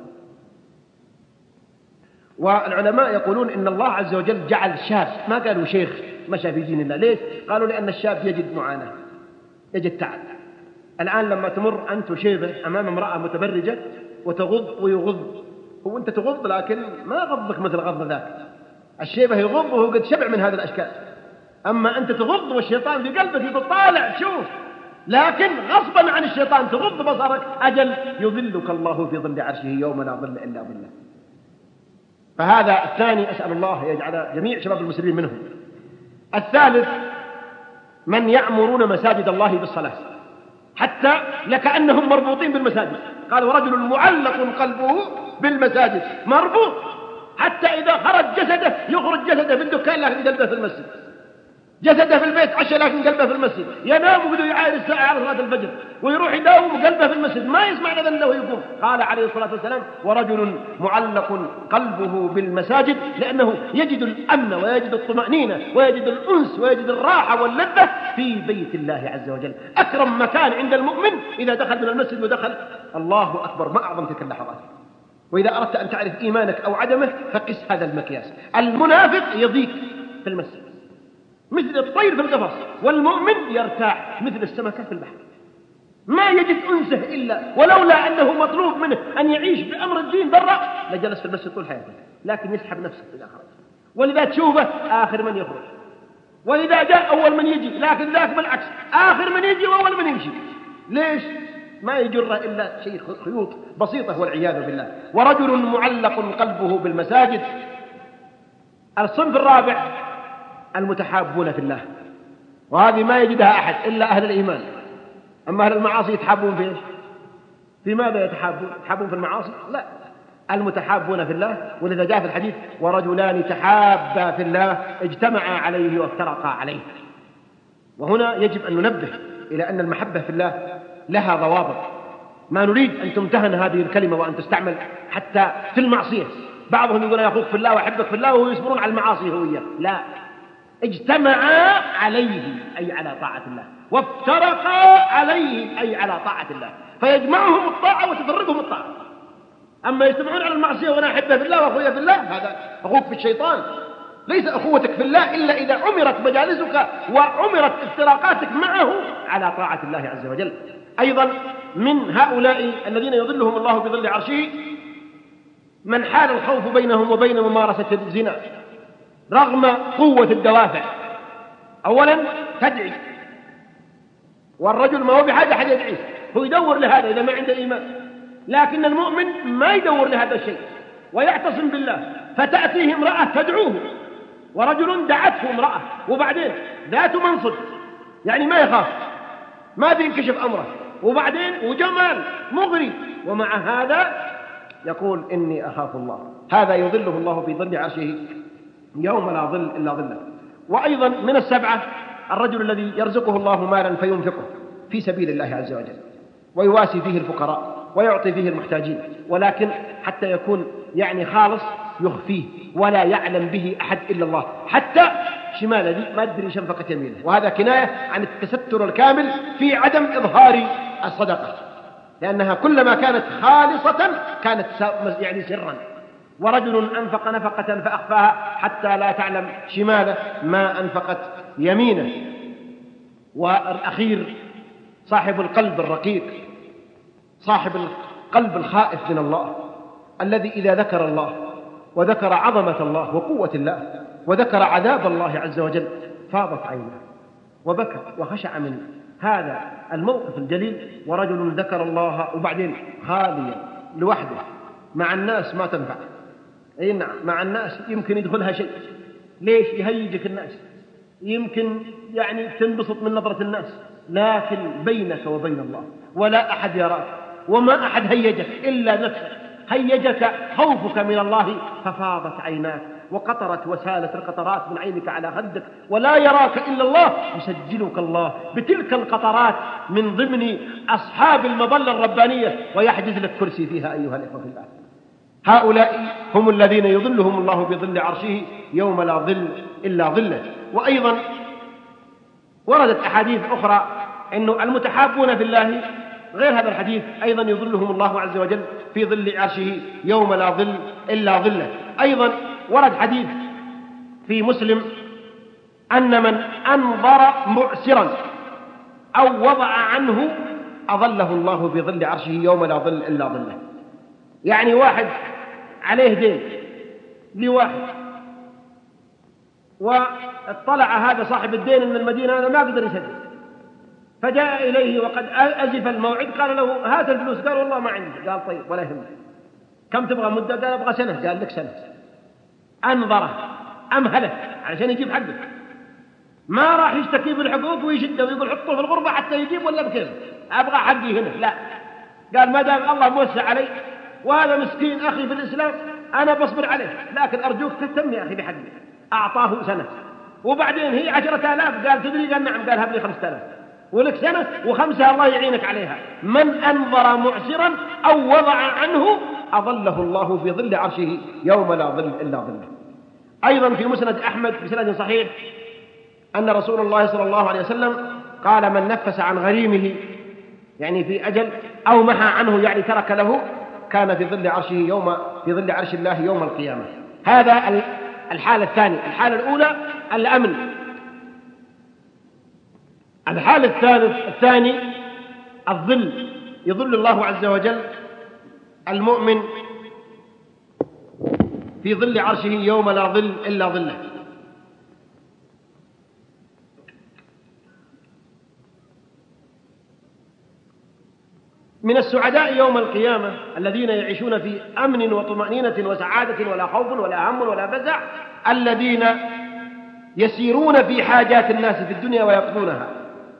والعلماء يقولون إن الله عز وجل جعل شاب، ما قالوا شيخ مشى في دين الله. ليش؟ قالوا لأن الشاب يجد معاناة، يجد تعب. الآن لما تمر أنت شيبة أمام امرأة متبرجة وتغض ويغض، هو أنت تغض لكن ما غضك مثل غض ذاك. الشيبة يغض وهو قد شبع من هذه الأشكال، أما أنت تغض والشيطان في قلبك يقول طالع شوف، لكن غصبا عن الشيطان تغض بصرك، أجل يظلك الله في ظل عرشه يوم لا ظل إلا ظله. فهذا الثاني، أسأل الله يجعل جميع شباب المسلمين منهم. الثالث: من يعمرون مساجد الله بالصلاة، حتى لكأنهم مربوطين بالمساجد. قال: ورجل معلق قلبه بالمساجد، مربوط، حتى إذا خرج جسده يخرج جسده بالدكان لكن قلبه في المسجد. جسده في البيت عشاء لكن قلبه في المسجد، ينام وبده يعاير الساعة على صلاة الفجر، ويروح يداوم وقلبه في المسجد، ما يسمع أذان له يقوم. قال عليه الصلاة والسلام: ورجل معلق قلبه بالمساجد، لأنه يجد الأمن ويجد الطمأنينة ويجد الأنس ويجد الراحة واللذة في بيت الله عز وجل. أكرم مكان عند المؤمن إذا دخل من المسجد ودخل الله أكبر، ما أعظم تلك اللحظات. وإذا أردت أن تعرف إيمانك أو عدمه فقس هذا المقياس. المنافق يضيق في المسجد مثل الطير في القفص، والمؤمن يرتاح مثل السمكة في البحر، ما يجد أنسه إلا ولولا أنه مطلوب منه أن يعيش بأمر الدين برا لجلس في المسجد طول حياته، لكن يسحب نفسه إذا خرج، ولذا تشوفه آخر من يخرج، ولذا جاء أول من يجي، لكن ذاك بالعكس آخر من يجي وأول من يمشي. ليش؟ ما يجر إلا شيء خيوط بسيطة والعياذ بالله. ورجل معلق قلبه بالمساجد. الصنف الرابع المتحابون في الله، وهذه ما يجدها أحد إلا أهل الإيمان. أما أهل المعاصي يتحابون في إيش؟ في ماذا يتحابون؟ يتحابون في المعاصي؟ لا، المتحابون في الله. ولذا جاء في الحديث: ورجلان تحابا في الله اجتمعا عليه وافترقا عليه. وهنا يجب أن ننبه إلى أن المحبة في الله لها ضوابط، ما نريد أن تمتهن هذه الكلمة وأن تستعمل حتى في المعصية. بعضهم يقول: يا أخوك في الله وأحبك في الله، وهو يصبرون على المعاصي هوية. لا، اجتمعا عليه أي على طاعة الله، وافترقا عليه أي على طاعة الله، فيجمعهم الطاعة وتفرقهم الطاعة. أما يجتمعون على المعصية وأنا أحبه في الله وأخويا في الله، هذا أخوك في الشيطان. ليس أخوتك في الله إلا إذا عمرت مجالسك وعمرت افتراقاتك معه على طاعة الله عز وجل. أيضا من هؤلاء الذين يظلهم الله بظل عرشه من حال الخوف بينهم وبين ممارسة الزنا رغم قوة الدوافع. أولا تدعي، والرجل ما هو بحاجة أحد يدعيه، هو يدور لهذا إذا ما عنده إيمان. لكن المؤمن ما يدور لهذا الشيء ويعتصم بالله، فتأتيه امرأة تدعوه، ورجل دعته امرأة، وبعدين ذات منصب يعني ما يخاف، ما بينكشف أمره، وبعدين وجمال مغري، ومع هذا يقول: إني أخاف الله. هذا يظله الله في ظل عرشه يوم لا ظل إلا ظله. وأيضا من السبعة الرجل الذي يرزقه الله مالا فينفقه في سبيل الله عز وجل، ويواسي فيه الفقراء ويعطي فيه المحتاجين، ولكن حتى يكون يعني خالص يخفيه ولا يعلم به أحد إلا الله، حتى شماله دي ما تدري شنفقة يمينه. وهذا كناية عن التستر الكامل في عدم إظهار الصدقة، لأنها كلما كانت خالصة كانت يعني سرا. ورجل أنفق نفقة فأخفاها حتى لا تعلم شماله ما أنفقت يمينه. والأخير صاحب القلب الرقيق، صاحب القلب الخائف من الله، الذي إذا ذكر الله وذكر عظمة الله وقوة الله وذكر عذاب الله عز وجل فاضت عينه وبكى وخشع من هذا الموقف الجليل. ورجل ذكر الله وبعدين خاليا لوحده مع الناس ما تنفع. أي نعم، مع الناس يمكن يدخلها شيء. ليش؟ يهيجك الناس، يمكن يعني تنبسط من نظرة الناس، لكن بينك وبين الله ولا أحد يراك، وما أحد هيجك إلا نفسك، هيجك خوفك من الله، ففاضت عيناك وقطرت وسالت القطرات من عينك على خدك، ولا يراك إلا الله، يسجلك الله بتلك القطرات من ضمن أصحاب المظلة الربانية، ويحجز لك كرسي فيها أيها الإخوة في الله. هؤلاء هم الذين يظلهم الله بظل عرشه يوم لا ظل إلا ظله. وأيضا وردت أحاديث أخرى أنه المتحابون في الله غير هذا الحديث أيضا يظلهم الله عز وجل في ظل عرشه يوم لا ظل إلا ظله. أيضا ورد حديث في مسلم أن من أنظر مؤسرا أو وضع عنه أظله الله بظل عرشه يوم لا ظل إلا ظله. يعني واحد عليه دين لواحد، واطلع هذا صاحب الدين من المدينة هذا ما قدر يسدد، فجاء إليه وقد أزف الموعد، قال له: هات الفلوس. قال: والله ما عندي. قال: طيب ولا يهمك، كم تبغى مدة؟ قال: أبغى سنة. قال: لك سنة. أنظره أمهله علشان يجيب حقه، ما راح يشتكي بالحقوق ويشده ويقول حطه في الغربة حتى يجيب ولا بكيف، أبغى حقي هنا. لا، قال: ما دام الله موسع علي وهذا مسكين أخي في الإسلام أنا بصبر عليه، لكن أرجوك تهتم يا أخي بحقي. أعطاه سنة، وبعدين هي 10,000 قال تدري؟ قال نعم. قال هب لي 5,000 ولك سنة و5 الله يعينك عليها. من أنظر معسرا أو وضع عنه أظله الله في ظل عرشه يوم لا ظل إلا ظله. أيضا في مسند أحمد بسند صحيح أن رسول الله صلى الله عليه وسلم قال: من نفس عن غريمه يعني في أجل أو محى عنه يعني ترك له، كان في ظل عرش الله يوم القيامة. هذا الحالة الثانية. الحالة الأولى الأمن. الحالة الثاني الظل، يظل الله عز وجل المؤمن في ظل عرشه يوم لا ظل إلا ظله. من السعداء يوم القيامة الذين يعيشون في أمن وطمأنينة وسعادة ولا خوف ولا هم ولا فزع، الذين يسيرون في حاجات الناس في الدنيا ويقضونها،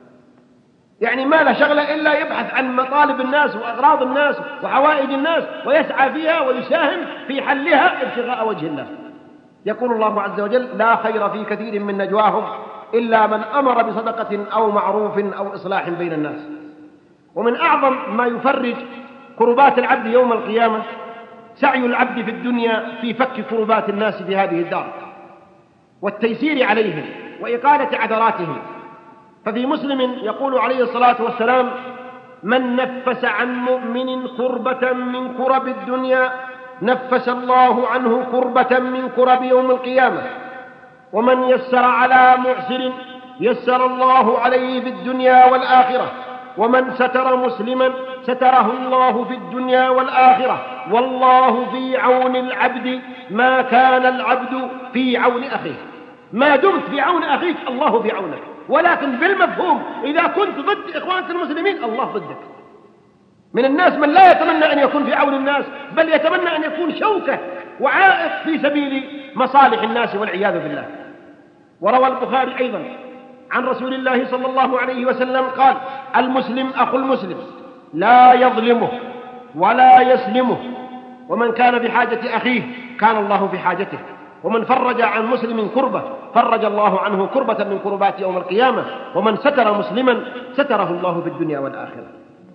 يعني ما له شغله إلا يبحث عن مطالب الناس وأغراض الناس وحوائج الناس ويسعى فيها ويساهم في حلها ابتغاء وجه الله. يقول الله عز وجل: لا خير في كثير من نجواهم إلا من أمر بصدقة أو معروف أو إصلاح بين الناس. ومن أعظم ما يفرج كربات العبد يوم القيامة سعي العبد في الدنيا في فك كربات الناس في هذه الدار والتيسير عليهم وإقالة عثراتهم. ففي مسلم يقول عليه الصلاة والسلام: من نفس عن مؤمن كربة من كرب الدنيا نفس الله عنه كربة من كرب يوم القيامة، ومن يسر على معسر يسر الله عليه في الدنيا والآخرة، ومن ستر مسلما ستره الله في الدنيا والآخرة، والله في عون العبد ما كان العبد في عون أخيه. ما دمت في عون أخيك الله في عونك، ولكن بالمفهوم إذا كنت ضد إخوانك المسلمين الله ضدك. من الناس من لا يتمنى أن يكون في عون الناس، بل يتمنى أن يكون شوكة وعائق في سبيل مصالح الناس والعياذ بالله. وروى البخاري أيضا عن رسول الله صلى الله عليه وسلم قال: المسلم أخو المسلم لا يظلمه ولا يسلمه، ومن كان بحاجة أخيه كان الله في حاجته، ومن فرج عن مسلم كربة فرج الله عنه كربة من كربات يوم القيامة، ومن ستر مسلما ستره الله في الدنيا والآخرة.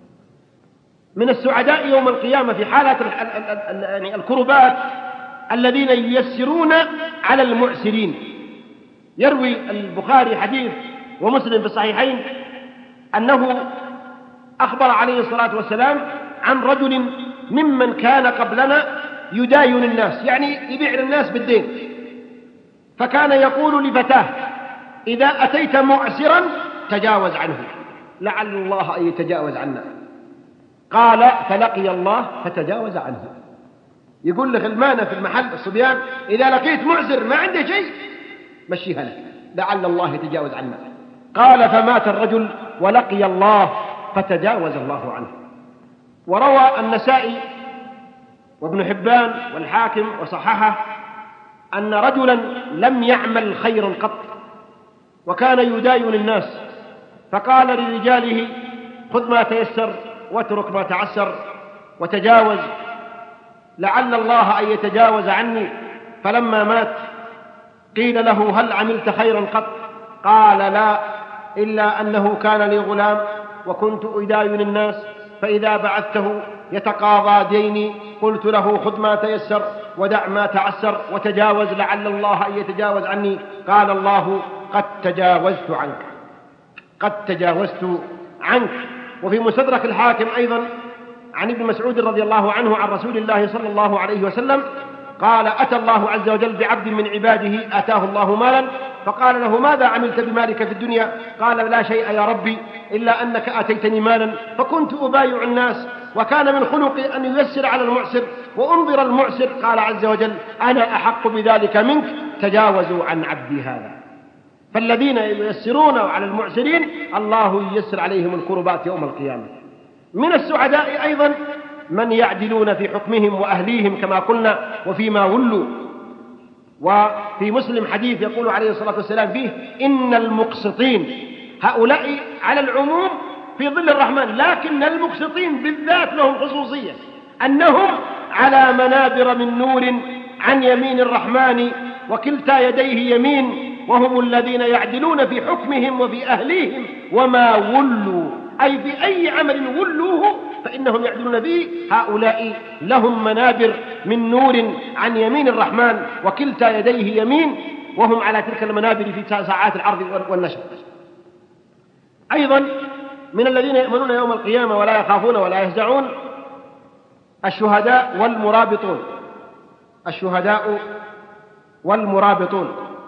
من السعداء يوم القيامة في حالة الكربات الذين ييسرون على المعسرين. يروي البخاري حديث ومسلم في الصحيحين أنه أخبر عليه الصلاة والسلام عن رجل ممن كان قبلنا يداين الناس، يعني يبيع للناس بالدين، فكان يقول لفتاه: إذا أتيت معسرا تجاوز عنه لعل الله أن يتجاوز عنا. قال: فلقي الله فتجاوز عنه. يقول لغلمانه في المحل الصبيان: إذا لقيت معسر ما عنده شيء مشيها لك لعل الله يتجاوز عنا. قال: فمات الرجل ولقي الله فتجاوز الله عنه. وروى النسائي وابن حبان والحاكم وصححه أن رجلا لم يعمل خيرا قط وكان يداين الناس، فقال لرجاله: خذ ما تيسر واترك ما تعسر وتجاوز لعل الله أن يتجاوز عني. فلما مات قيل له: هل عملت خيرا قط؟ قال: لا، إلا أنه كان لي غلام وكنت أداين الناس، فإذا بعثته يتقاضى ديني قلت له: خذ ما تيسر ودع ما تعسر وتجاوز لعل الله أن يتجاوز عني. قال الله: قد تجاوزت عنك، قد تجاوزت عنك. وفي مستدرك الحاكم أيضا عن ابن مسعود رضي الله عنه عن رسول الله صلى الله عليه وسلم قال: أتى الله عز وجل بعبد من عباده آتاه الله مالا، فقال له: ماذا عملت بمالك في الدنيا؟ قال: لا شيء يا ربي إلا أنك آتيتني مالا فكنت أبايع الناس، وكان من خلقي أن ييسر على المعسر وأنظر المعسر. قال عز وجل: أنا أحق بذلك منك، تجاوزوا عن عبدي هذا. فالذين ييسرون على المعسرين الله ييسر عليهم الكربات يوم القيامة. من السعداء أيضا من يعدلون في حكمهم وأهليهم كما قلنا وفيما ولوا. وفي مسلم حديث يقول عليه الصلاة والسلام فيه: إن المقسطين هؤلاء على العموم في ظل الرحمن، لكن المقسطين بالذات لهم خصوصية أنهم على منابر من نور عن يمين الرحمن وكلتا يديه يمين وهم الذين يعدلون في حكمهم وفي أهليهم وما ولوا، أي بأي عمل ولوه فإنهم يعدلون فيه. هؤلاء لهم منابر من نور عن يمين الرحمن، وكلتا يديه يمين، وهم على تلك المنابر في ساعات العرض والنشر. أيضا من الذين يؤمنون يوم القيامة ولا يخافون ولا يهزعون الشهداء والمرابطون. الشهداء والمرابطون.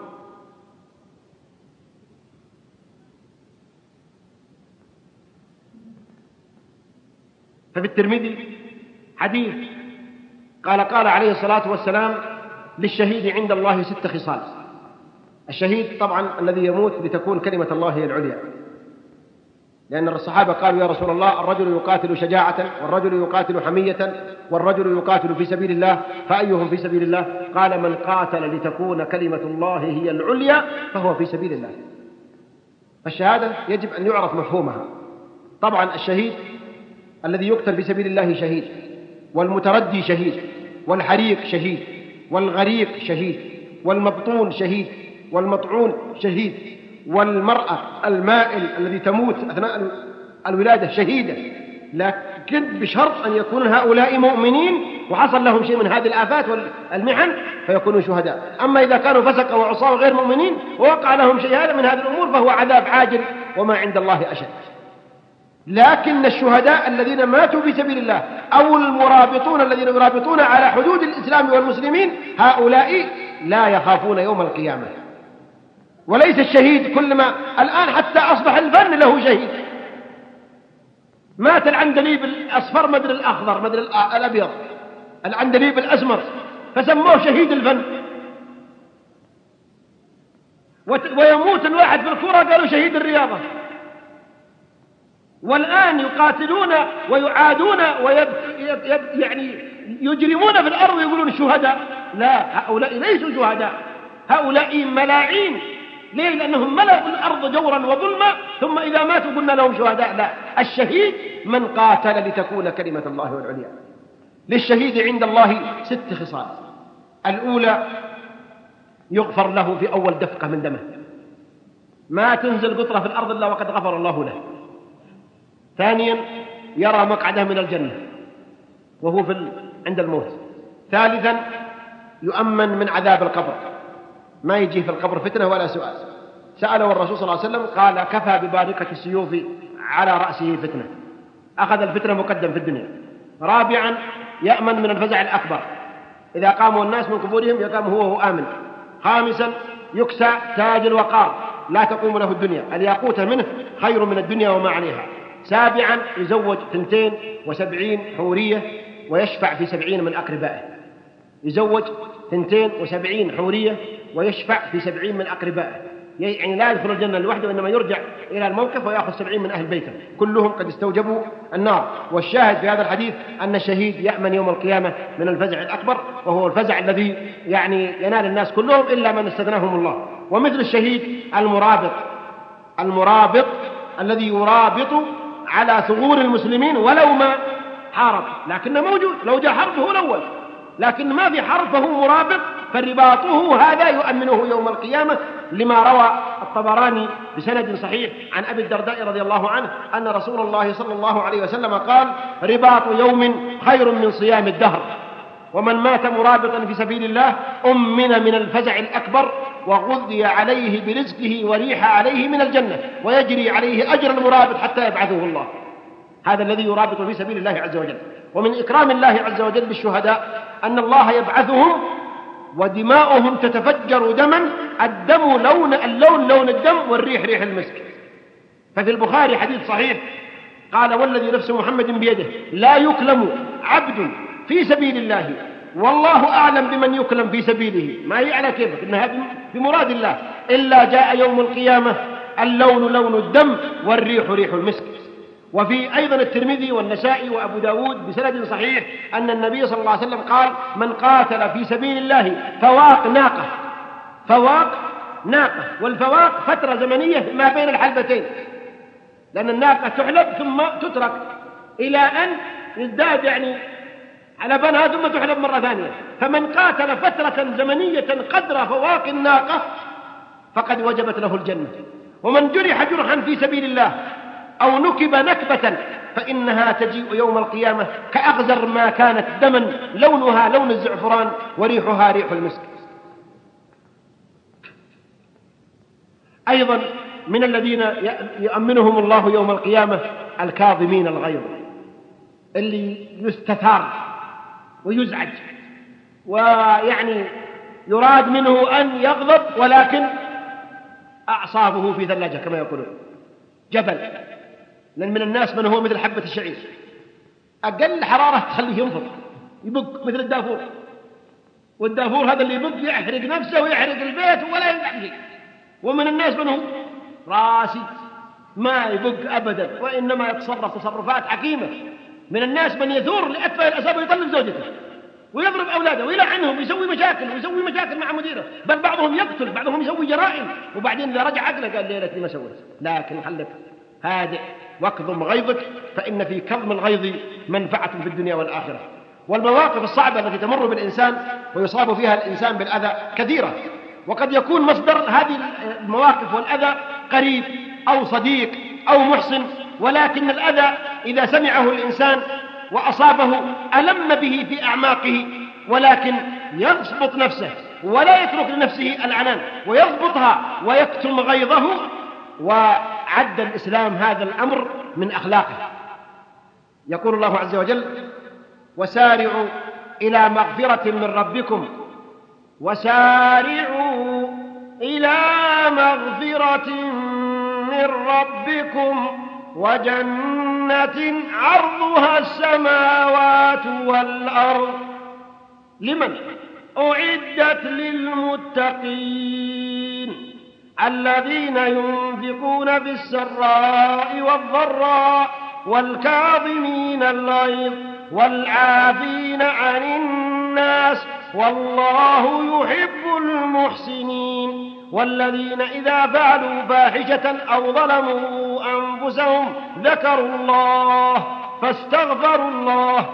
ففي الترمذي حديث قال عليه الصلاة والسلام: للشهيد عند الله 6 خصال. الشهيد طبعا الذي يموت لتكون كلمة الله هي العليا، لأن الصحابة قالوا: يا رسول الله، الرجل يقاتل شجاعة، والرجل يقاتل حمية، والرجل يقاتل في سبيل الله، فأيهم في سبيل الله؟ قال: من قاتل لتكون كلمة الله هي العليا فهو في سبيل الله. فالشهادة يجب أن يعرف مفهومها. طبعا الشهيد الذي يقتل في سبيل الله شهيد، والمتردي شهيد، والحريق شهيد، والغريق شهيد، والمبطون شهيد، والمطعون شهيد، والمرأة المائل الذي تموت أثناء الولادة شهيدة، لكن بشرط أن يكون هؤلاء مؤمنين وحصل لهم شيء من هذه الآفات والمحن فيكونوا شهداء. أما إذا كانوا فسق وعصاه غير مؤمنين ووقع لهم شيء هذا من هذه الأمور فهو عذاب عاجل وما عند الله أشد. لكن الشهداء الذين ماتوا في سبيل الله أو المرابطون الذين يرابطون على حدود الإسلام والمسلمين هؤلاء لا يخافون يوم القيامة. وليس الشهيد كلما الآن حتى أصبح الفن له شهيد. مات العندليب الأصفر مدري الأخضر مدري الأبيض، العندليب الأسمر، فسموه شهيد الفن. ويموت الواحد في الكرة قالوا شهيد الرياضة. والآن يقاتلون ويعادون يعني يجرمون في الأرض ويقولون شهداء. لا، هؤلاء ليسوا شهداء، هؤلاء ملاعين. ليه؟ لأنهم ملأوا الأرض جورا وظلما، ثم إذا ماتوا قلنا لهم شهداء. لا، الشهيد من قاتل لتكون كلمة الله والعليا. للشهيد عند الله 6 خصال. الأولى: يغفر له في أول دفقة من دمه، ما تنزل قطرة في الأرض إلا وقد غفر الله له. ثانيا: يرى مقعده من الجنة وهو عند الموت. ثالثا: يؤمن من عذاب القبر، ما يجي في القبر فتنة ولا سؤال. سأله الرسول صلى الله عليه وسلم قال: كفى ببارقة السيوف على رأسه فتنة. أخذ الفتنة مقدم في الدنيا. رابعا: يأمن من الفزع الأكبر، إذا قاموا الناس من قبورهم يقام هو آمن. خامسا: يكسى تاج الوقار، لا تقوم له الدنيا، الياقوت منه خير من الدنيا وما عليها. سابعا: يزوج 72 حورية ويشفع في 70 من أقربائه. يزوج 72 حورية ويشفع في 70 من أقربائه، يعني لا يدخل الجنة لوحده، وإنما يرجع إلى الموقف ويأخذ 70 من أهل بيته كلهم قد استوجبوا النار. والشاهد في هذا الحديث أن الشهيد يأمن يوم القيامة من الفزع الأكبر، وهو الفزع الذي يعني ينال الناس كلهم إلا من استثناهم الله. ومثل الشهيد المرابط الذي يرابط على ثغور المسلمين ولو ما حارب، لكنه موجود، لو جاء حرب هو الأول، لكن ما في حرب فهو مرابط، فرباطه هذا يؤمنه يوم القيامة، لما روى الطبراني بسند صحيح عن أبي الدرداء رضي الله عنه أن رسول الله صلى الله عليه وسلم قال: رباط يوم خير من صيام الدهر. ومن مات مرابطا في سبيل الله أمن من الفزع الأكبر، وغذي عليه برزقه وريح عليه من الجنة، ويجري عليه أجر المرابط حتى يبعثه الله. هذا الذي يرابط في سبيل الله عز وجل. ومن إكرام الله عز وجل بالشهداء أن الله يبعثهم ودماؤهم تتفجر دما، الدم لون الدم، والريح ريح المسك. ففي البخاري حديث صحيح قال: والذي نفس محمد بيده لا يكلم عبد في سبيل الله والله أعلم بمن يكلم في سبيله، ما هي على كيفك، إنها بمراد الله، إلا جاء يوم القيامة اللون لون الدم والريح ريح المسك. وفي أيضا الترمذي والنسائي وأبو داود بسند صحيح أن النبي صلى الله عليه وسلم قال: من قاتل في سبيل الله فواق ناقة، والفواق فترة زمنية ما بين الحلبتين، لأن الناقة تحلب ثم تترك إلى أن يزداد يعني على بنها ثم تحلب مرة ثانية. فمن قاتل فترة زمنية قدر فواق الناقة فقد وجبت له الجنة. ومن جرح جرحا في سبيل الله أو نكب نكبة فإنها تجيء يوم القيامة كأغزر ما كانت دما، لونها لون الزعفران وريحها ريح المسك. أيضا من الذين يؤمنهم الله يوم القيامة الكاظمين الغيظ، اللي يستثار ويزعج ويعني يراد منه أن يغضب ولكن أعصابه في ثلاجة كما يقولون، جبل. لأن من الناس من هو مثل حبة الشعير، أقل حرارة تخليه ينفض يبق مثل الدافور، والدافور هذا اللي يبق يحرق نفسه ويحرق البيت ولا ينفع شيء. ومن الناس من هو راسي ما يبق أبدا، وإنما يتصرف تصرفات حكيمة. من الناس من يثور لأتفه الأسباب ويطلق زوجته ويضرب أولاده ويلعنهم ويسوي مشاكل مع مديره، بل بعضهم يقتل، بعضهم يسوي جرائم، وبعدين إذا رجع عقله قال ليلتني ما سويت. لكن خلك هادئ واكظم غيظك، فإن في كظم الغيظ منفعة في الدنيا والآخرة. والمواقف الصعبة التي تمر بالإنسان ويصاب فيها الإنسان بالأذى كثيرة، وقد يكون مصدر هذه المواقف والأذى قريب أو صديق أو محسن، ولكن الأذى إذا سمعه الإنسان وأصابه ألم به في أعماقه، ولكن يضبط نفسه ولا يترك لنفسه العنان ويضبطها ويكتم غيظه. وعد الإسلام هذا الأمر من أخلاقه. يقول الله عز وجل: وسارعوا إلى مغفرة من ربكم، وسارعوا إلى مغفرة من ربكم وجنة عرضها السماوات والأرض لمن أعدت للمتقين الذين ينفقون في السراء والضراء والكاظمين الغيظ والعافين عن الناس والله يحب المحسنين والذين إذا فعلوا فاحشة أو ظلموا أنفسهم ذكروا الله فاستغفروا الله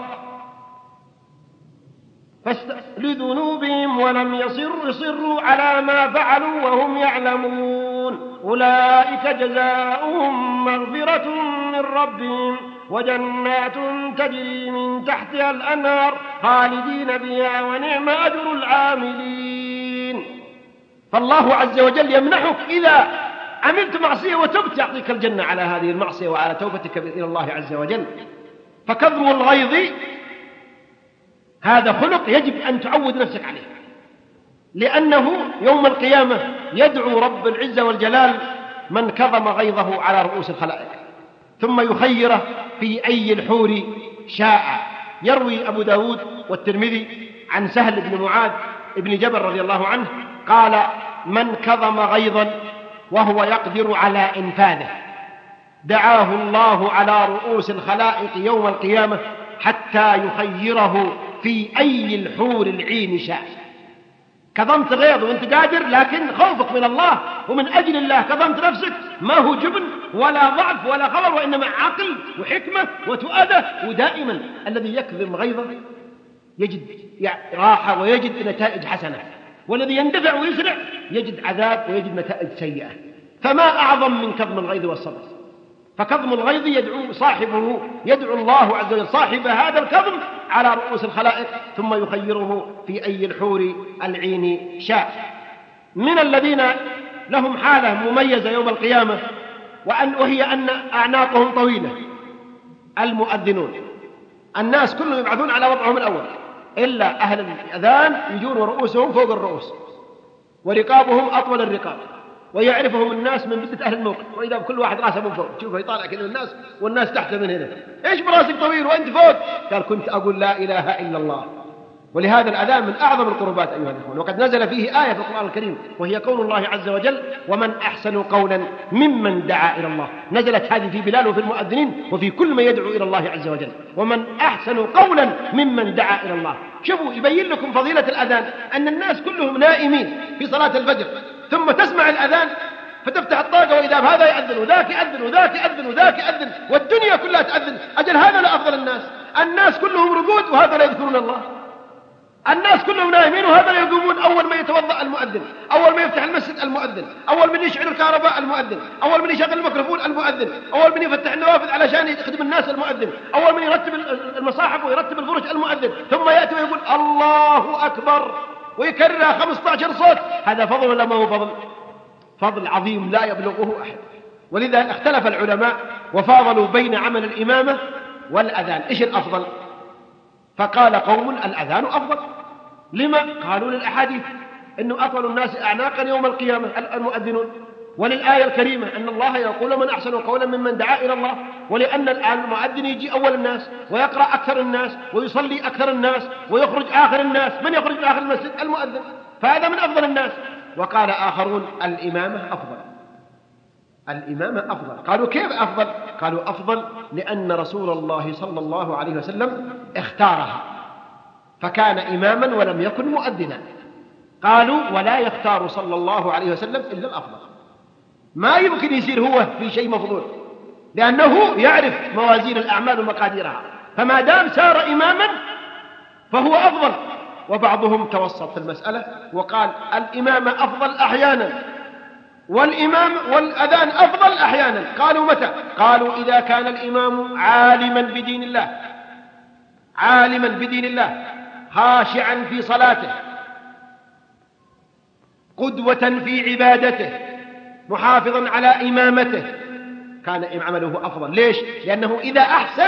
لذنوبهم ولم يصروا على ما فعلوا وهم يعلمون أولئك جزاؤهم مغفرة من ربهم وجنات تجري من تحتها الأنهار خالدين فيها ونعم أجر العاملين. فالله عز وجل يمنحك إذا عملت معصية وتبت يعطيك الجنة على هذه المعصية وعلى توبتك إلى الله عز وجل. فكظم الغيظ هذا خلق يجب أن تعود نفسك عليه، لأنه يوم القيامة يدعو رب العزة والجلال من كظم غيظه على رؤوس الخلائق ثم يخيره في أي الحور شاء. يروي أبو داود والترمذي عن سهل بن معاذ بن جبل رضي الله عنه قال: من كظم غيظا وهو يقدر على إنفاذه دعاه الله على رؤوس الخلائق يوم القيامة حتى يخيره في أي الحور العين شاء. كظمت غيظ وانت قادر، لكن خوفك من الله ومن أجل الله كظمت نفسك، ما هو جبن ولا ضعف ولا خبر، وإنما عقل وحكمة وتؤدى. ودائما الذي يكظم غيظه يجد راحة ويجد نتائج حسنة، والذي يندفع ويسرع يجد عذاب ويجد نتائج سيئة. فما أعظم من كظم الغيظ والصبر. فكظم الغيظ يدعو الله عز وجل صاحب هذا الكظم على رؤوس الخلائق ثم يخيره في أي الحور العين شاء. من الذين لهم حالة مميزة يوم القيامة وهي أن أعناقهم طويلة المؤذنون. الناس كلهم يبعثون على وضعهم الأول إلا أهل الأذان يجون ورؤوسهم فوق الرؤوس ورقابهم أطول الرقاب، ويعرفهم الناس من بدة أهل الموقف. وإذا كل واحد راسه من فوق تشوفه يطالع كذا الناس والناس تحت من هنا: إيش براسك طويل وأنت فوق؟ قال: كنت أقول لا إله إلا الله. ولهذا الأذان من أعظم القربات أيها الأخوة، وقد نزل فيه آية في القرآن الكريم وهي قول الله عز وجل: ومن أحسن قولا ممن دعا إلى الله. نزلت هذه في بلال وفي المؤذنين وفي كل من يدعو إلى الله عز وجل. ومن أحسن قولا ممن دعا إلى الله. شوفوا يبين لكم فضيلة الأذان، أن الناس كلهم نائمين في صلاة الفجر ثم تسمع الأذان فتفتح الطاقة وإذا هذا يأذن وذاك يأذن وذاك يأذن وذاك يأذن والدنيا كلها تأذن. أجل هذا لا أفضل الناس كلهم رقود وهذا لا يذكرون الله. الناس كلهم نايمين وهذا يقومون. أول ما يتوضأ المؤذن، أول ما يفتح المسجد المؤذن، أول من يشعل الكهرباء المؤذن، أول من يشغل الميكروفون المؤذن، أول من يفتح النوافذ علشان يخدم الناس المؤذن، أول من يرتب المصاحف ويرتب الفرش المؤذن، ثم يأتي ويقول الله أكبر ويكررها 15 صوت. هذا فضل ولا ما هو فضل؟ فضل عظيم لا يبلغه أحد. ولذا اختلف العلماء وفاضلوا بين عمل الإمامة والأذان، إيش الأفضل؟ فقال قوم الأذان أفضل. لما؟ قالوا للأحاديث إنه أطول الناس أعناقا يوم القيامة المؤذنون، وللآية الكريمة أن الله يقول من أحسن قولا ممن دعا إلى الله، ولأن المؤذن يجي أول الناس ويقرأ أكثر الناس ويصلي أكثر الناس ويخرج آخر الناس. من يخرج من آخر المسجد؟ المؤذن، فهذا من أفضل الناس. وقال آخرون الإمامة أفضل، الإمامة أفضل. قالوا كيف أفضل؟ قالوا أفضل لأن رسول الله صلى الله عليه وسلم اختارها فكان إماما ولم يكن مؤذنا. قالوا ولا يختار صلى الله عليه وسلم إلا الأفضل، ما يمكن يصير هو في شيء مفضول لأنه يعرف موازين الأعمال ومقاديرها، فما دام سار إماما فهو أفضل. وبعضهم توسط في المسألة وقال الإمامة أفضل أحيانا والأذان أفضل أحيانا. قالوا متى؟ قالوا إذا كان الإمام عالما بدين الله، عالما بدين الله، خاشعا في صلاته، قدوة في عبادته، محافظا على إمامته، كان عمله أفضل. ليش؟ لأنه إذا أحسن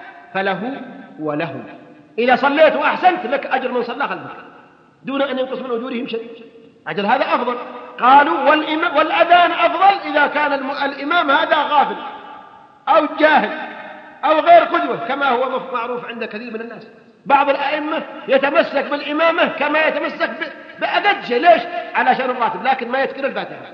فله وله. إذا صليت وأحسنت لك أجر من صلى خلفك دون أن ينقص من أجورهم شيء، أجل هذا أفضل. قالوا والأذان أفضل إذا كان الإمام هذا غافل أو جاهل أو غير قدوة كما هو معروف عند كثير من الناس. بعض الأئمة يتمسك بالإمامة كما يتمسك بأدد شيء. ليش؟ علشان الراتب، لكن ما يذكر الفاتحة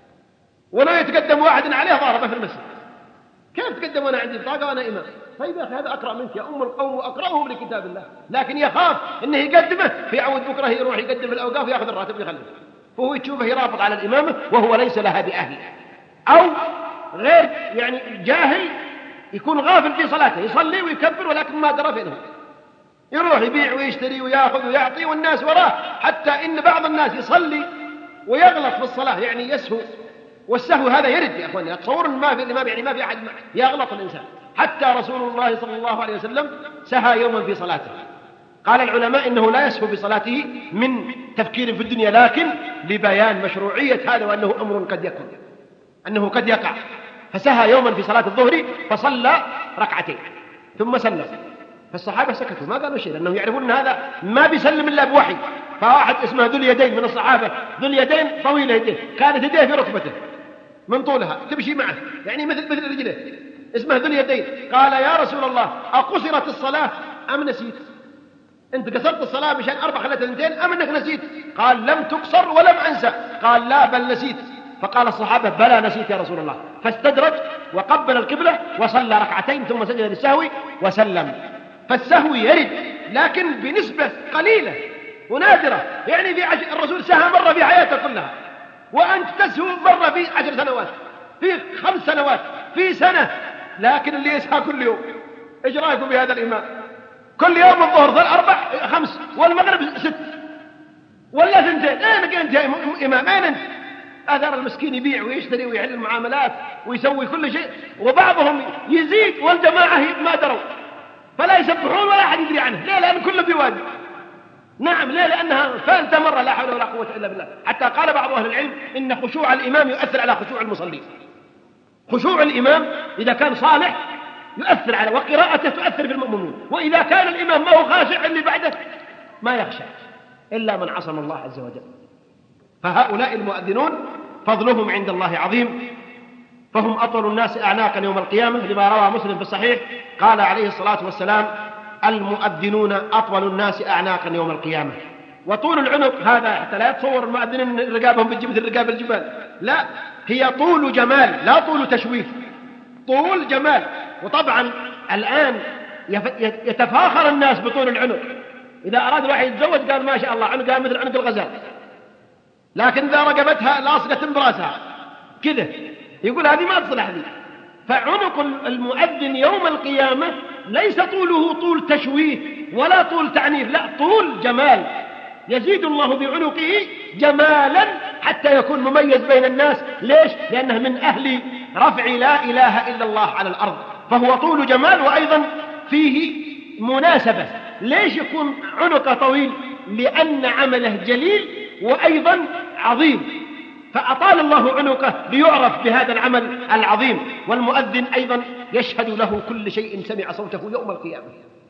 ولا يتقدم واحد عليه ضاربه في المسجد. كيف تقدم وأنا عندي بطاقة وأنا إمام؟ طيب يا أخي هذا أقرأ منك يا أم القوم وأقرأهم لكتاب الله، لكن يخاف إنه يقدمه في عود بكرة يروح يقدم في الأوقاف ويأخذ الراتب ويخليه، فهو يشوفه يرافق على الإمامة وهو ليس لها بأهل، أو غير يعني جاهل يكون غافل في صلاته، يصلي ويكبر ولكن ما درى فينه، يروح يبيع ويشتري ويأخذ ويعطي والناس وراه، حتى إن بعض الناس يصلي ويغلط في الصلاة يعني يسهو، والسهو هذا يرد يا أخواني. تصور ما في الإمام يعني ما في أحد يغلط الإنسان. حتى رسول الله صلى الله عليه وسلم سهى يوما في صلاته. قال العلماء إنه لا يسهو في صلاته من تفكير في الدنيا، لكن لبيان مشروعية هذا وأنه أمر قد يكون، أنه قد يقع. فسهى يوما في صلاة الظهر فصلى ركعتين ثم سلم، فالصحابة سكتوا ما قالوا شيء لأنهم يعرفون أن هذا ما بيسلم إلا بوحي. فواحد اسمه ذو اليدين من الصحابة، ذو اليدين طويلة يديه، كانت يديه في ركبته من طولها تمشي معه يعني مثل رجله، اسمه ذو اليدين. قال يا رسول الله أقصرت الصلاة أم نسيت؟ أنت قصرت الصلاة مشان 4 خلت 2 أم أنك نسيت؟ قال لم تقصر ولم أنسى. قال لا بل نسيت. فقال الصحابة بلى نسيت يا رسول الله. فاستدرج وقبل القبلة وصلى ركعتين ثم سجد للسهو وسلم. فالسهو يرد لكن بنسبة قليلة ونادرة، يعني في الرسول سهى مرة في حياته كلها، وأنت تسهو مرة في 10 سنوات، في 5 سنوات، في سنة. لكن اللي يسهى كل يوم، إيش رأيكم بهذا الإمام؟ كل يوم الظهر 4 5 والمغرب 6 ولا 2. أين أنت يا إمام؟ أين أنت؟ أثر المسكين يبيع ويشتري ويحل المعاملات ويسوي كل شيء، وبعضهم يزيد والجماعة ما دروا فلا يسبحون ولا أحد يدري عنه. ليه؟ لأن كله في وادي. نعم، ليه؟ لأنها ثالثة مرة لا حول ولا قوة إلا بالله. حتى قال بعض أهل العلم إن خشوع الإمام يؤثر على خشوع المصلين. خشوع الإمام إذا كان صالح يؤثر على، وقراءته تؤثر في المؤمنون، وإذا كان الإمام ما هو خاشع اللي بعده ما يخشى إلا من عصم الله عز وجل. فهؤلاء المؤذنون فضلهم عند الله عظيم، فهم أطول الناس أعناقا يوم القيامة، لما روى مسلم في الصحيح قال عليه الصلاة والسلام المؤذنون أطول الناس أعناقا يوم القيامة. وطول العنق هذا حتى لا يتصور المؤذنين رقابهم بالجبل الرقاب الجبال، لا، هي طول جمال لا طول تشويف، طول جمال. وطبعا الآن يتفاخر الناس بطول العنق. إذا أراد الواحد يتزوج قال ما شاء الله عنقها مثل عنق الغزال، لكن إذا رقبتها لاصقة براسها كذا يقول هذه ما تصلح لي. فعنق المؤذن يوم القيامة ليس طوله طول تشويه ولا طول تعنيف، لا، طول جمال. يزيد الله بعنقه جمالا حتى يكون مميز بين الناس. ليش؟ لأنه من أهل رفع لا إله إلا الله على الأرض، فهو طول جمال وأيضا فيه مناسبة. ليش يكون عنقه طويل؟ لأن عمله جليل وأيضا عظيم، فأطال الله عنقه ليعرف بهذا العمل العظيم. والمؤذن أيضا يشهد له كل شيء سمع صوته يوم القيامة.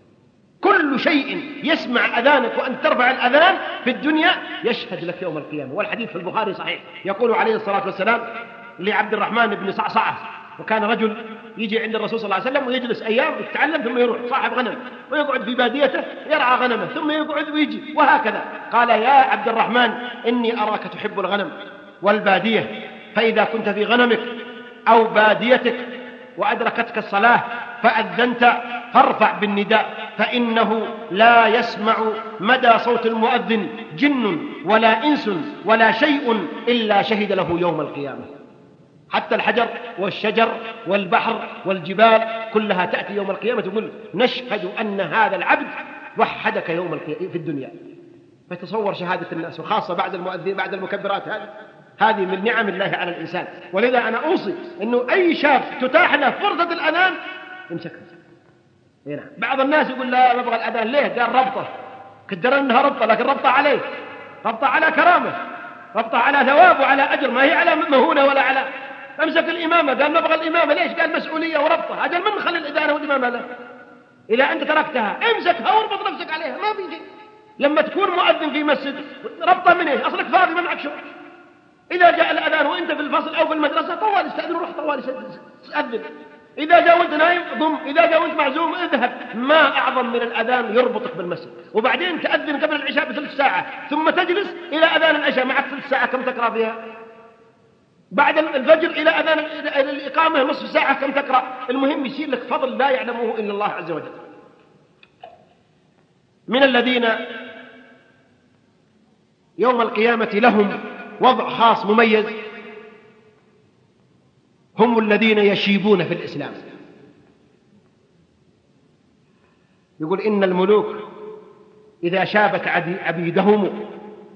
كل شيء يسمع أذانك وأن ترفع الأذان في الدنيا يشهد لك يوم القيامة. والحديث في البخاري صحيح، يقول عليه الصلاة والسلام لعبد الرحمن بن صعصعة، وكان رجل يجي عند الرسول صلى الله عليه وسلم ويجلس أيام يتعلم ثم يروح، صاحب غنم ويقعد في باديته يرعى غنمه ثم يقعد ويجي وهكذا. قال يا عبد الرحمن إني أراك تحب الغنم والبادية، فإذا كنت في غنمك أو باديتك وأدركتك الصلاة فأذنت فارفع بالنداء، فإنه لا يسمع مدى صوت المؤذن جن ولا إنس ولا شيء إلا شهد له يوم القيامة. حتى الحجر والشجر والبحر والجبال كلها تأتي يوم القيامة تقول نشهد أن هذا العبد وحدك يوم القيامة في الدنيا. فتصور شهادة الناس، وخاصة بعد المؤذن بعد المكبرات، هذه من نعم الله على الإنسان. ولذا أنا أوصي أنه أي شاب تتاح له فرصة الأذان يمسكها. هنا بعض الناس يقول لا نبغى الأذان، ليه؟ قال ربطة، قدر أنها ربطة، لكن ربطة عليه، ربطة على كرامة، ربطة على ثواب وعلى أجر، ما هي على مهونة ولا على. امسك الإمامة، قال نبغى الإمامة، ليش؟ قال مسؤولية وربطة. أجل من خلي الإدانة والإمامة له؟ إذا أنت تركتها امسكها واربط نفسك عليها، ما في شيء. لما تكون مؤذن في مسجد ربطة من إيش؟ أصلك فاضي ما معك شغل. إذا جاء الأذان وأنت في الفصل أو في المدرسة طوال استأذن وروح طوال استأذن. إذا جاء وأنت نايم ضم، إذا جاء وأنت معزوم اذهب. ما أعظم من الأذان يربطك بالمسجد. وبعدين تأذن قبل العشاء بثلث ساعة ثم تجلس إلى أذان العشاء، معك ثلث ساعة، كم تقرأ فيها؟ بعد الفجر إلى أذان الإقامة نصف ساعة، كم تقرأ؟ المهم يصير لك فضل لا يعلمه إلا الله عز وجل. من الذين يوم القيامة لهم وضع خاص مميز هم الذين يشيبون في الإسلام. يقول إن الملوك إذا شابت عبيدهم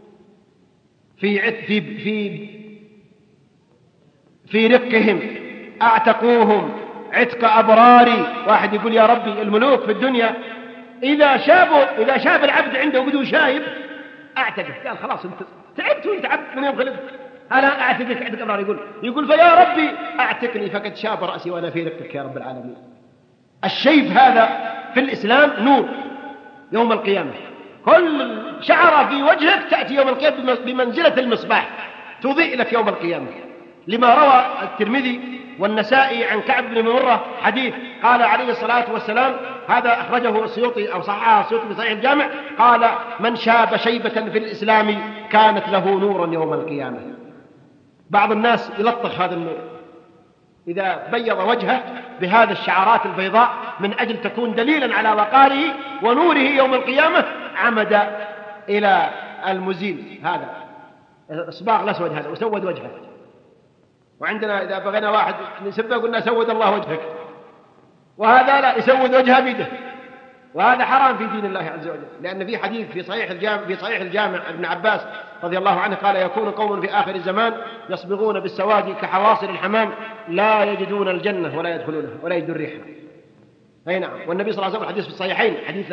في رقهم أعتقوهم عتق أبراري. واحد يقول يا ربي الملوك في الدنيا إذا شاب العبد عنده بدو شايب أعتقه، قال خلاص أنت تعبت وانت عبد من يوم خلقت، أنا أعتقك عندك أبرار. يقول فيا ربي أعتقني فقد شاب رأسي وأنا في رقك يا رب العالمين. الشيب هذا في الإسلام نور يوم القيامة. كل شعرة في وجهك تأتي يوم القيامة بمنزلة المصباح تضيء لك يوم القيامة. لما روى الترمذي والنسائي عن كعب بن مرة حديث قال عليه الصلاة والسلام، هذا أخرجه السيوطي أو صححه السيوطي في صحيح الجامع، قال من شاب شيبة في الإسلام كانت له نورا يوم القيامة. بعض الناس يلطخ هذا النور إذا بيض وجهه بهذه الشعارات البيضاء من أجل تكون دليلا على وقاره ونوره يوم القيامة، عمد إلى المزيل هذا الصباغ الأسود هذا وسود وجهه. وعندنا إذا بغينا واحد نسبه قلنا سود الله وجهك، وهذا لا يسود وجهه بيده، وهذا حرام في دين الله عز وجل. لأن في حديث في صحيح الجامع ابن عباس رضي الله عنه قال يكون قوم في آخر الزمان يصبغون بالسواد كحواصل الحمام لا يجدون الجنة ولا يدخلونها ولا يجدون ريحها. أي نعم. والنبي صلى الله عليه وسلم الحديث في الصحيحين حديث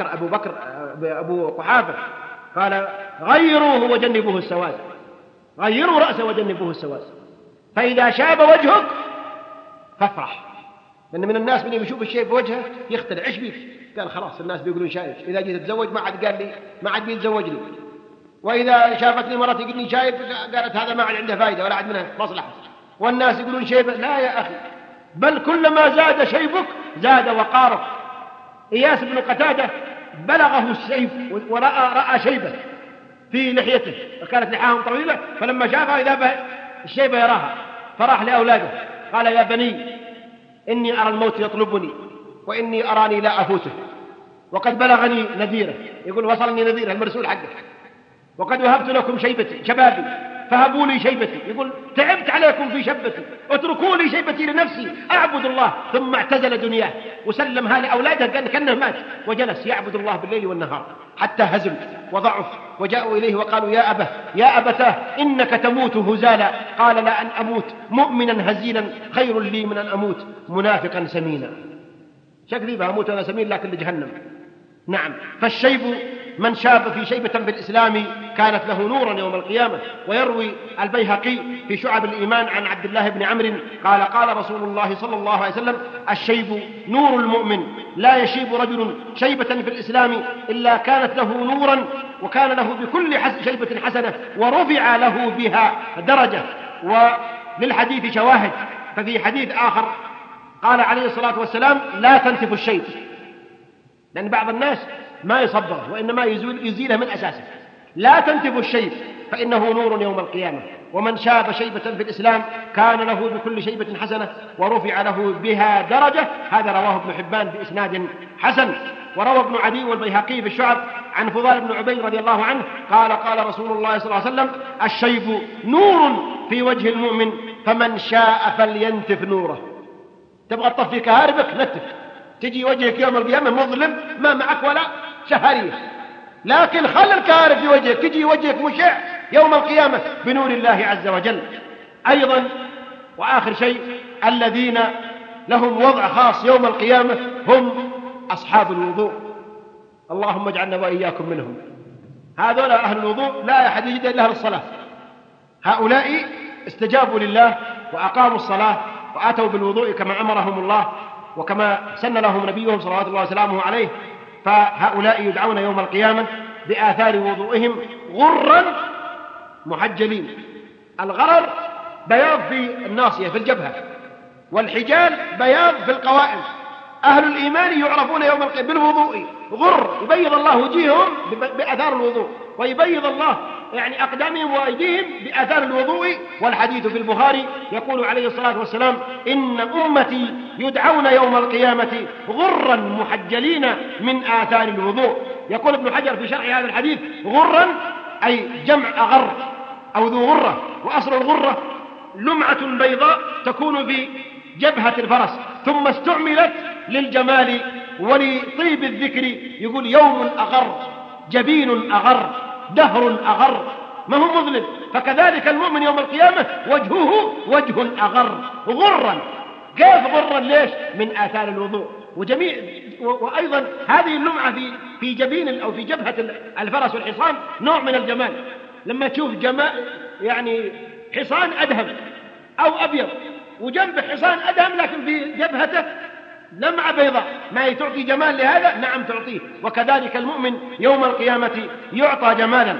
أبو قحافة قال غيروه وجنبوه السواد، غيروا رأسه وجنبوه السواد، فإذا شاب وجهك فافرح. لأن من الناس من يشوف الشيء في وجهه يختلع، إيش بيك؟ قال خلاص الناس بيقولون شايب، إذا جيت أتزوج ما عاد قال لي ما عاد بيتزوجني، وإذا شافتني مرتي يقولني شايب قالت هذا ما عاد عنده فائدة ولا عاد منها مصلحة. والناس يقولون شيب، لا يا أخي، بل كلما زاد شيبك زاد وقارك. إياس بن قتادة بلغه السيف ورأى شيبة في لحيته وكانت لحاهم طويلة، فلما شافها إذا الشيبة يراها فراح لأولاده قال يا بني إني أرى الموت يطلبني وإني أراني لا أفوته، وقد بلغني نذيره، يقول وصلني نذيره المرسول حقه، وقد وهبت لكم شبابي فهبوا لي شيبتي، يقول تعبت عليكم في شبتي، اتركوا لي شيبتي لنفسي أعبد الله. ثم اعتزل دنياه وسلمها لأولاده كأنه مات، وجلس يعبد الله بالليل والنهار حتى هزم وضعف، وجاءوا إليه وقالوا يا أبتاه إنك تموت هزالا. قال لا، أن أموت مؤمنا هزيلا خير لي من أن أموت منافقا سمينا. شكلي بأموت أنا سمين لكن لجهنم. نعم، فالشيب من شاب في شيبة في الإسلام كانت له نورا يوم القيامة. ويروي البيهقي في شعب الإيمان عن عبد الله بن عمرو قال قال رسول الله صلى الله عليه وسلم: الشيب نور المؤمن، لا يشيب رجل شيبة في الإسلام إلا كانت له نورا، وكان له بكل شيبة حسنة، ورفع له بها درجة. وللحديث شواهد، ففي حديث آخر قال عليه الصلاة والسلام: لا تنتف الشيب، لأن بعض الناس ما يصبره وإنما يزيله من أساسه. لا تنتف الشيب فإنه نور يوم القيامة. ومن شاب شيبة في الإسلام كان له بكل شيبة حسنة، ورفع له بها درجة. هذا رواه ابن حبان بإسناد حسن. وروى ابن عدي والبيهقي في الشعب عن فضال بن عبيد رضي الله عنه قال قال رسول الله صلى الله عليه وسلم: الشيب نور في وجه المؤمن، فمن شاء فلينتف نوره. تبغى تطفي كهاربك نتف، تجي وجهك يوم القيامة مظلم ما معك ولا شهرية، لكن خل الكهارب في وجهك، تجي وجهك مشع يوم القيامة بنور الله عز وجل. أيضا وآخر شيء، الذين لهم وضع خاص يوم القيامة هم أصحاب الوضوء. اللهم اجعلنا وإياكم منهم. هذول أهل الوضوء لا أحد يجد إلا للصلاة. هؤلاء استجابوا لله وأقاموا الصلاة وآتوا بالوضوء كما أمرهم الله وكما سن لهم نبيهم صلوات الله وسلامه عليه. فهؤلاء يدعون يوم القيامة بآثار وضوئهم غرا محجلين. الغرر بياض في الناصية في الجبهة، والحجال بياض في القوائم. أهل الإيمان يعرفون يوم القيامة بالوضوء غر، يبيض الله وجيههم بآثار الوضوء، ويبيض الله يعني أقدامهم وأيديهم بآثار الوضوء. والحديث في البخاري يقول عليه الصلاة والسلام: إن أمتي يدعون يوم القيامة غرا محجلين من آثار الوضوء. يقول ابن حجر في شرح هذا الحديث: غرا أي جمع أغر أو ذو غرة، وأصل الغرة لمعة بيضاء تكون في جبهة الفرس، ثم استعملت للجمال ولطيب الذكر. يقول: يوم أغر، جبين أغر، دهر أغر، ما هو مظلم. فكذلك المؤمن يوم القيامة وجهه وجه أغر غرا. كيف غرا؟ ليش؟ من آثار الوضوء. وأيضا هذه اللمعة في جبين أو في جبهة الفرس والحصان نوع من الجمال. لما تشوف يعني حصان أدهم أو أبيض وجنب حصان أدهم لكن في جبهته لمعة بيضاء، ما تعطي جمال لهذا؟ نعم تعطيه. وكذلك المؤمن يوم القيامة يعطى جمالا.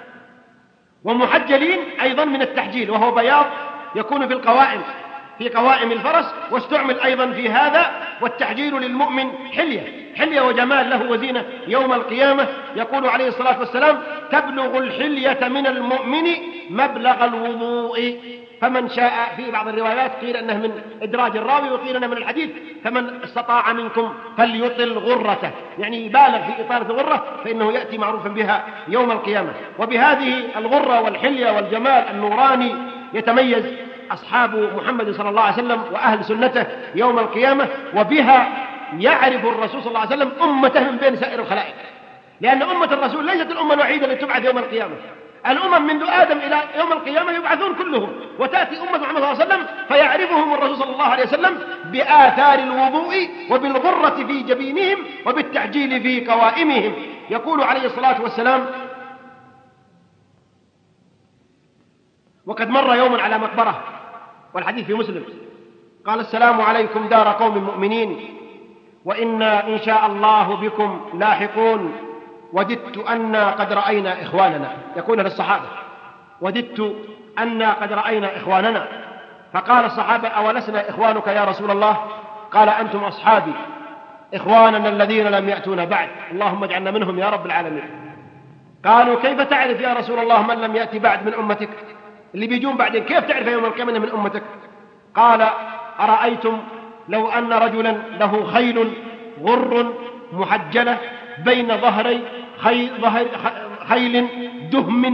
ومحجلين أيضا من التحجيل، وهو بياض يكون في القوائم، في قوائم الفرس، واستعمل أيضا في هذا. والتحجيل للمؤمن حلية وجمال له وزينة يوم القيامة. يقول عليه الصلاة والسلام: تبلغ الحلية من المؤمن مبلغ الوضوء. فمن شاء، في بعض الروايات قيل أنه من إدراج الراوي وقيل أنه من الحديث: فمن استطاع منكم فليطل غرته، يعني يبالغ في إطالة الغرة، فإنه يأتي معروفا بها يوم القيامة. وبهذه الغرة والحلية والجمال النوراني يتميز أصحاب محمد صلى الله عليه وسلم وأهل سنته يوم القيامة. وبها يعرف الرسول صلى الله عليه وسلم أمته من بين سائر الخلائق، لأن أمة الرسول ليست الأمة الوحيدة التي تبعث يوم القيامة. الأمم منذ آدم إلى يوم القيامة يبعثون كلهم، وتأتي أمة محمد صلى الله عليه وسلم فيعرفهم الرسول صلى الله عليه وسلم بآثار الوضوء وبالغرة في جبينهم وبالتعجيل في قوائمهم. يقول عليه الصلاة والسلام: وقد مر يوم على مقبرة، والحديث في مسلم، قال: السلام عليكم دار قوم مؤمنين، وإنا إن شاء الله بكم لاحقون، وددت أنا قد رأينا إخواننا. يقول للصحابة: وددت أنا قد رأينا إخواننا. فقال الصحابة: أولسنا إخوانك يا رسول الله؟ قال: أنتم أصحابي، إخواننا الذين لم يأتونا بعد، اللهم اجعلنا منهم يا رب العالمين. قالوا: كيف تعرف يا رسول الله من لم يأتي بعد من أمتك؟ اللي بيجون بعدين كيف تعرف يوم القيامة من أمتك؟ قال: أرأيتم لو أن رجلا له خيل غر محجلة بين ظهري خيل دهم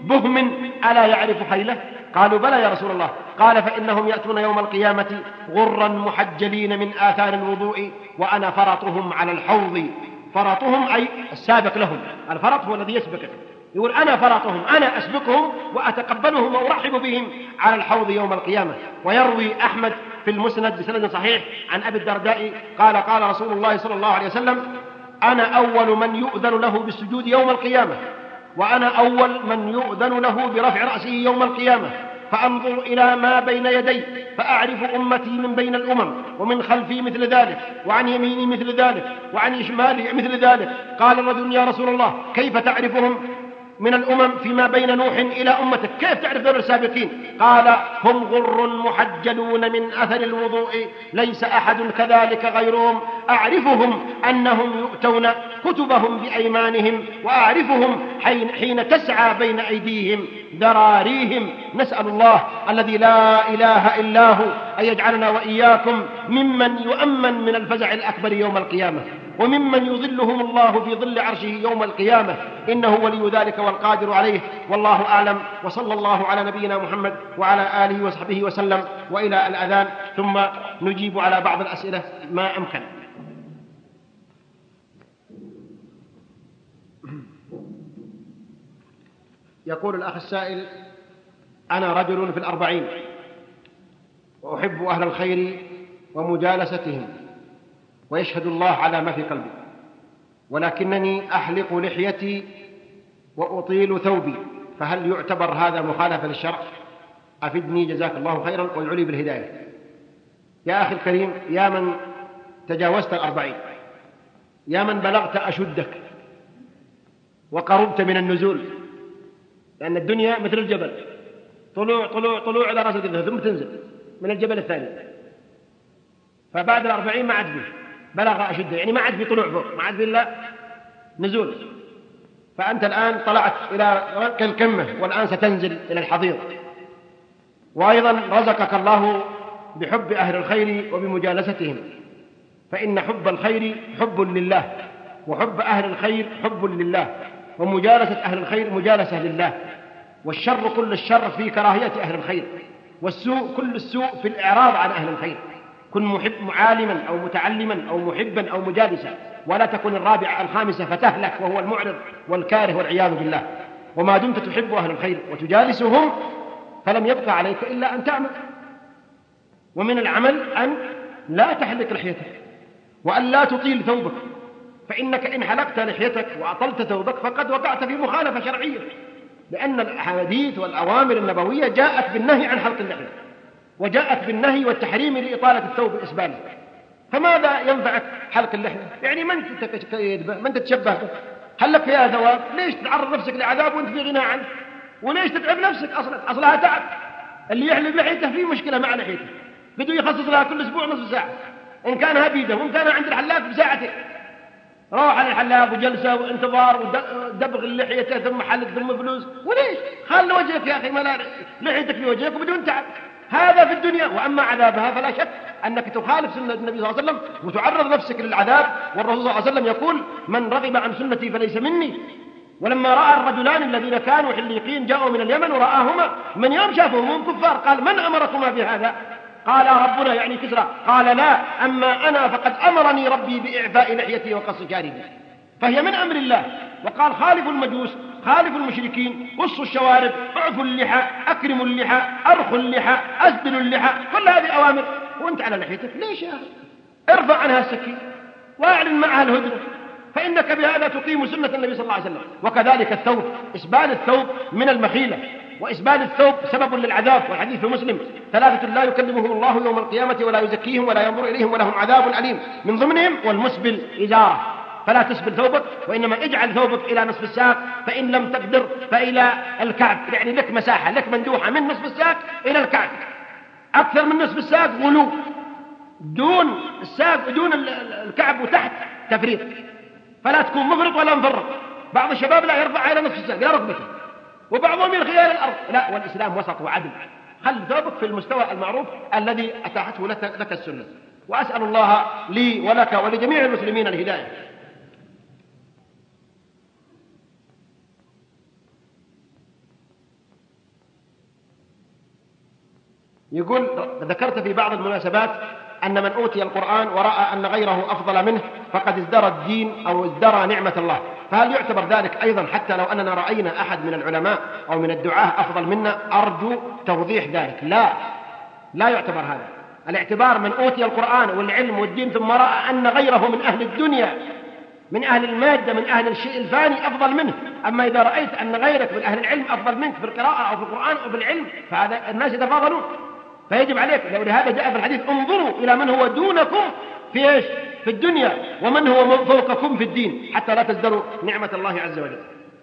بهم ألا يعرف خيله؟ قالوا بلى يا رسول الله. قال فإنهم يأتون يوم القيامة غرا محجلين من آثار الوضوء وأنا فرطهم على الحوض. فرطهم أي السابق لهم، الفرط هو الذي يسبقه، يقول أنا فرطهم، أنا أسبقهم وأتقبلهم وأرحب بهم على الحوض يوم القيامة. ويروي أحمد في المسند بسند صحيح عن أبي الدرداء قال قال رسول الله صلى الله عليه وسلم أنا أول من يؤذن له بالسجود يوم القيامة، وأنا أول من يؤذن له برفع رأسه يوم القيامة، فأنظر إلى ما بين يدي فأعرف أمتي من بين الأمم، ومن خلفي مثل ذلك، وعن يميني مثل ذلك، وعن شمالي مثل ذلك. قال الرجل يا رسول الله كيف تعرفهم من الأمم فيما بين نوح إلى أمتك؟ كيف تعرف ذول السابقين؟ قال هم غر محجلون من أثر الوضوء ليس أحد كذلك غيرهم، أعرفهم أنهم يؤتون كتبهم بأيمانهم، وأعرفهم حين تسعى بين أيديهم ذراريهم. نسأل الله الذي لا إله إلا هو أن يجعلنا وإياكم ممن يؤمن من الفزع الأكبر يوم القيامة، وممن يظلهم الله في ظل عرشه يوم القيامة، إنه ولي ذلك والقادر عليه. والله أعلم، وصلى الله على نبينا محمد وعلى آله وصحبه وسلم. وإلى الأذان ثم نجيب على بعض الأسئلة ما أمكن. يقول الأخ السائل أنا رجل في 40 وأحب أهل الخير ومجالستهم ويشهد الله على ما في قلبي، ولكنني أحلق لحيتي وأطيل ثوبي، فهل يعتبر هذا مخالفة للشرع؟ أفدني جزاك الله خيرا ويعلي بالهداية. يا أخي الكريم، يا من تجاوزت 40، يا من بلغت أشدك وقربت من النزول، لأن الدنيا مثل الجبل، طلوع على رأس الجبل ثم تنزل من الجبل الثاني، فبعد 40 ما عاد فيه بلغ أشده، يعني ما عاد فيه طلوع فوق، ما عاد فيه إلا نزول. فأنت الآن طلعت إلى القمة والآن ستنزل إلى الحضيض. وأيضا رزقك الله بحب أهل الخير وبمجالستهم، فإن حب الخير حب لله، وحب أهل الخير حب لله، ومجالسة أهل الخير مجالسة لله. والشر كل الشر في كراهية أهل الخير، والسوء كل السوء في الإعراض عن أهل الخير. كن محب عالما أو متعلما أو محبا أو مجالسا، ولا تكن الرابعة الخامسة فتهلك وهو المعرض والكاره والعياذ بالله. وما دمت تحب أهل الخير وتجالسهم فلم يبقى عليك إلا أن تعمل، ومن العمل أن لا تحلق لحيتك وأن لا تطيل ثوبك، فإنك إن حلقت لحيتك وأطلت ثوبك فقد وقعت في مخالفة شرعية، لأن الأحاديث والأوامر النبوية جاءت بالنهي عن حلق اللحية، وجاءت بالنهي والتحريم لإطالة الثوب إسباله. فماذا ينفعك حلق اللحية؟ يعني من تتشبه به؟ هل لك فيها ثواب؟ ليش تعرض نفسك لعذاب وانت في غنى عنه؟ وليش تتعب نفسك؟ أصلها تعب. اللي يحلق لحيته فيه مشكلة مع لحيته، بده يخصص لها كل أسبوع نصف ساعة، إن كانها بيده، وإن كان عند الحلاق بساعتين. روح على الحلاق وجلسة وانتظار ودبغ اللحية ثم حلق ثم فلوس. وليش؟ خل وجهك يا أخي، ما لحيتك في وجهك وبدون تعب. هذا في الدنيا. وأما عذابها فلا شك أنك تخالف سنة النبي صلى الله عليه وسلم وتعرض نفسك للعذاب. والرسول صلى الله عليه وسلم يقول من رغب عن سنتي فليس مني. ولما رأى الرجلان الذين كانوا حليقين جاءوا من اليمن ورآهما من يوم شافهم هم كفار قال من أمركما بهذا؟ قال ربنا يعني كسرى. قال لا، أما أنا فقد أمرني ربي بإعفاء لحيتي وقص شاربي، فهي من أمر الله. وقال خالفوا المجوس، خالفوا المشركين، قصوا الشوارب، اعفوا اللحى، أكرموا اللحى، أرخوا اللحى، أسدلوا اللحى، كل هذه أوامر وأنت على لحيتك. ليش يا أخي؟ ارفع عنها السكين واعلن معها الهدنة، فإنك بهذا تقيم سنة النبي صلى الله عليه وسلم. وكذلك الثوب، إسبال الثوب من المخيلة، وإسبال الثوب سبب للعذاب. والحديث في مسلم 3 لا يكلمهم الله يوم القيامة ولا يزكيهم ولا ينظر إليهم ولهم عذاب أليم، من ضمنهم والمسبل إزاره. فلا تسبل ثوبك، وإنما اجعل ثوبك إلى نصف الساق، فإن لم تقدر فإلى الكعب، يعني لك مساحة، لك مندوحة من نصف الساق إلى الكعب. أكثر من نصف الساق غلو، دون الساق دون الكعب وتحت تفريط، فلا تكون مفرط ولا مفرط. بعض الشباب لا يرفع إلى نصف الساق إلى ركبته، وبعضهم من خيال الأرض. لا، والإسلام وسط وعدل. خل ثوبك في المستوى المعروف الذي أتاحته لك السنة. وأسأل الله لي ولك ولجميع المسلمين الهداية. يقول ذكرت في بعض المناسبات أن من أوتي القرآن ورأى أن غيره أفضل منه فقد ازدرى الدين أو ازدرى نعمة الله، فهل يعتبر ذلك أيضا حتى لو أننا رأينا أحد من العلماء أو من الدعاة أفضل منا؟ أرجو توضيح ذلك. لا يعتبر هذا. الاعتبار من أوتي القرآن والعلم والدين ثم رأى أن غيره من أهل الدنيا، من أهل المادة، من أهل الشيء الفاني أفضل منه. أما إذا رأيت أن غيرك من أهل العلم أفضل منك في القراءة أو في القرآن أو في العلم فهذا الناس يتفاضلون، فيجب عليك، ولهذا جاء في الحديث انظروا إلى من هو دونكم في إيش؟ في الدنيا، ومن هو من فوقكم في الدين، حتى لا تزدروا نعمة الله عز وجل.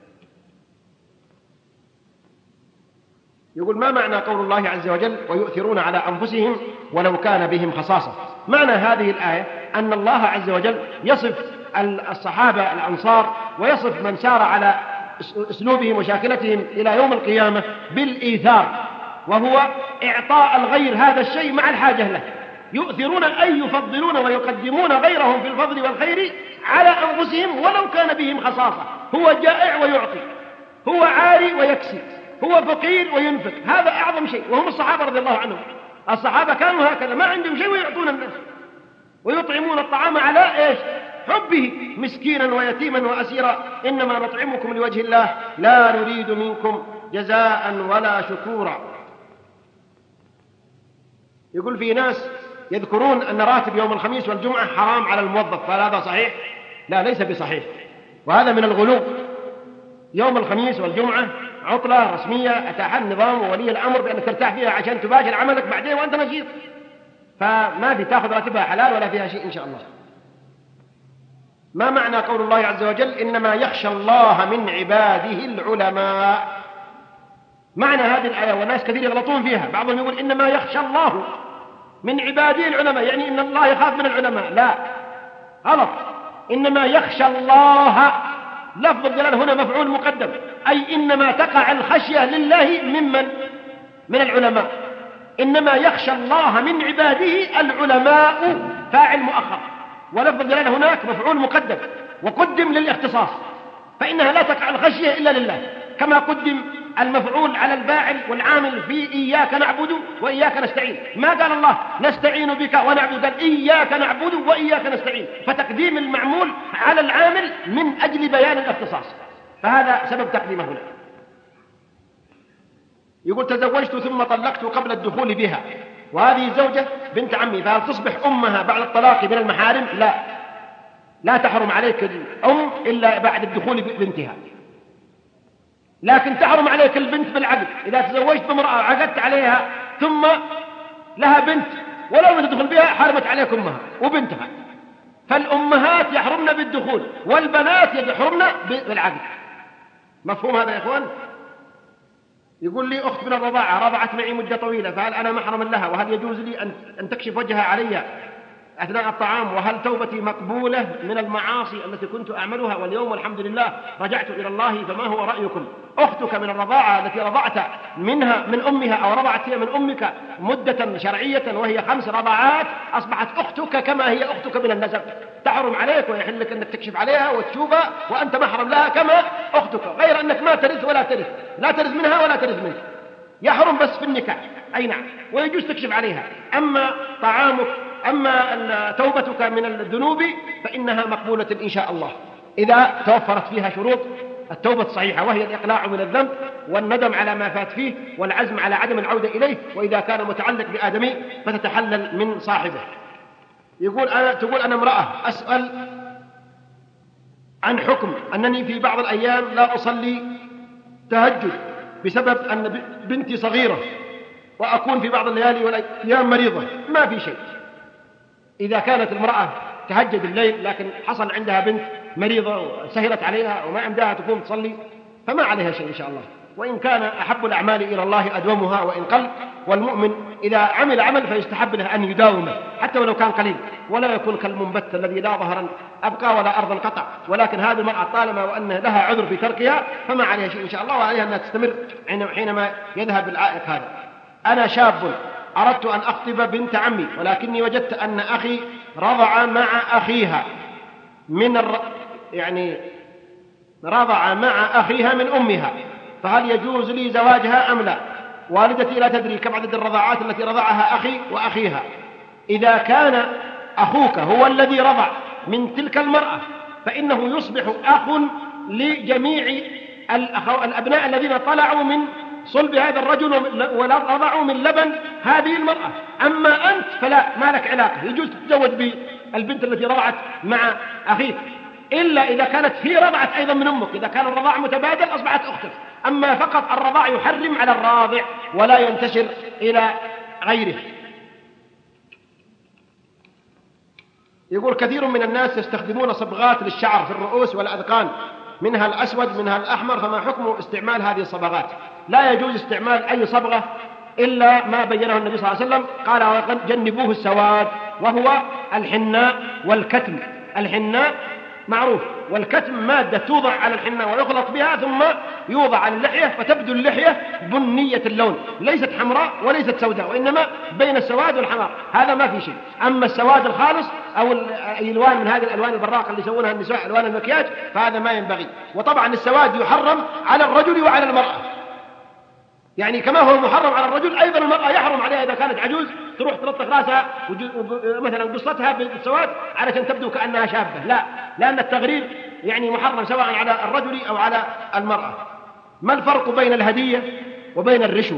يقول ما معنى قول الله عز وجل ويؤثرون على أنفسهم ولو كان بهم خصاصة؟ معنى هذه الآية أن الله عز وجل يصف الصحابة الأنصار ويصف من سار على أسلوبهم وشاكلتهم إلى يوم القيامة بالإيثار، وهو إعطاء الغير هذا الشيء مع الحاجة له. يؤثرون أي يفضلون ويقدمون غيرهم في الفضل والخير على أنفسهم ولو كان بهم خصاصة. هو جائع ويعطي، هو عاري ويكسي، هو فقير وينفق، هذا أعظم شيء. وهم الصحابة رضي الله عنهم، الصحابة كانوا هكذا، ما عندهم شيء ويعطون الناس ويطعمون الطعام على إيش؟ حبه، مسكينا ويتيما وأسيرا، إنما نطعمكم لوجه الله لا نريد منكم جزاء ولا شكورا. يقول في ناس يذكرون أن راتب يوم الخميس والجمعة حرام على الموظف، فهل هذا صحيح؟ لا، ليس بصحيح، وهذا من الغلو. يوم الخميس والجمعة عطلة رسمية أتاحها النظام وولي الأمر بأنك ترتاح فيها عشان تباشر عملك بعدين وأنت نشيط، فما في تأخذ راتبها حلال ولا فيها شيء إن شاء الله. ما معنى قول الله عز وجل إنما يخشى الله من عباده العلماء؟ معنى هذه الآية والناس كثير يغلطون فيها، بعضهم يقول إنما يخشى الله من عباده العلماء، يعني إن الله يخاف من العلماء. لا، غلط. إنما يخشى الله، لفظ الجلالة هنا مفعول مقدم، أي إنما تقع الخشية لله من العلماء. إنما يخشى الله من عباده العلماء، فاعل مؤخر، ولفظ الجلالة هناك مفعول مقدم وقدم للاختصاص، فإنها لا تقع الخشية إلا لله، كما قدم المفعول على الفاعل والعامل في إياك نعبد وإياك نستعين. ما قال الله نستعين بك ونعبد، قال إياك نعبد وإياك نستعين، فتقديم المعمول على العامل من أجل بيان الاختصاص، فهذا سبب تقديمه هنا. يقول تزوجت ثم طلقت قبل الدخول بها، وهذه زوجة بنت عمي، فهل تصبح أمها بعد الطلاق من المحارم؟ لا تحرم عليك الأم إلا بعد الدخول ببنتها، لكن تحرم عليك البنت بالعقد. إذا تزوجت بامرأة عقدت عليها ثم لها بنت ولو تدخل بها حرمت عليك أمها وبنتها، فالأمهات يحرمن بالدخول والبنات يحرمن بالعقد. مفهوم هذا يا إخوان؟ يقول لي أخت من الرضاعة رضعت معي مدة طويلة، فهل أنا محرم لها؟ وهل يجوز لي أن تكشف وجهها علي أثناء الطعام؟ وهل توبتي مقبولة من المعاصي التي كنت أعملها واليوم الحمد لله رجعت إلى الله؟ فما هو رأيكم؟ أختك من الرضاعة التي رضعت منها من أمها أو رضعت هي من أمك مدة شرعية وهي 5 رضعات، أصبحت أختك كما هي أختك من النسب، تحرم عليك ويحل لك أنك تكشف عليها وتشوفها وأنت محرم لها كما أختك، غير أنك ما ترث ولا ترث، لا ترث منها ولا ترث منك، يحرم بس في النكاح، أي نعم، ويجوز تكشف عليها. أما طعامك، أما توبتك من الذنوب فإنها مقبولة إن شاء الله إذا توفرت فيها شروط التوبة الصحيحة، وهي الإقلاع من الذنب والندم على ما فات فيه والعزم على عدم العودة إليه، وإذا كان متعلق بآدمي فتتحلل من صاحبه. تقول أنا امرأة أسأل عن حكم أنني في بعض الأيام لا أصلي تهجد بسبب أن بنتي صغيرة وأكون في بعض الليالي والأيام مريضة. ما في شيء، إذا كانت المرأة تهجد الليل لكن حصل عندها بنت مريضة وسهرت عليها وما عندها تقوم تصلي فما عليها شيء إن شاء الله. وإن كان أحب الأعمال إلى الله أدومها وإن قل، والمؤمن إذا عمل عمل فيستحب له أن يداومه حتى ولو كان قليل، ولا يكون كالمنبت الذي لا ظهرا أبقى ولا أرضا قطع. ولكن هذه المرأة طالما وأن لها عذر في تركها فما عليها شيء إن شاء الله، وعليها أنها تستمر حينما يذهب العائق هذا. أنا شاب أردت أن أخطب بنت عمي، ولكني وجدت أن أخي رضع مع أخيها رضع مع أخيها من أمها، فهل يجوز لي زواجها أم لا؟ والدتي لا تدري كم عدد الرضاعات التي رضعها أخي وأخيها. إذا كان أخوك هو الذي رضع من تلك المرأة فإنه يصبح أخ لجميع الأبناء الذين طلعوا من صلب هذا الرجل ورضعوا من لبن هذه المرأة. أما أنت فلا، ما لك علاقة، يجوز تتزوج بالبنت التي رضعت مع أخيك، إلا إذا كانت هي رضعت أيضا من أمك. إذا كان الرضاع متبادل أصبحت أختك. أما فقط الرضاع يحرم على الراضع ولا ينتشر إلى غيره. يقول كثير من الناس يستخدمون صبغات للشعر في الرؤوس والأذقان، منها الأسود منها الأحمر، فما حكم استعمال هذه الصبغات؟ لا يجوز استعمال أي صبغة إلا ما بينه النبي صلى الله عليه وسلم، قال جنبوه السواد، وهو الحناء والكتم. الحناء معروف، والكتم مادة توضع على الحناء ويخلط بها ثم يوضع على اللحية فتبدو اللحية بنية اللون، ليست حمراء وليست سوداء، وإنما بين السواد والحمار، هذا ما في شيء. أما السواد الخالص أو الألوان من هذه الألوان البراقة اللي يسوونها النساء ألوان المكياج فهذا ما ينبغي. وطبعا السواد يحرم على الرجل وعلى المرأة، يعني كما هو محرم على الرجل أيضا المرأة يحرم عليها إذا كانت عجوز تروح تلطخ راسها مثلا قصتها بالسواد علشان تبدو كأنها شابة، لا، لأن التغرير يعني محرم سواء على الرجل أو على المرأة. ما الفرق بين الهدية وبين الرشوة؟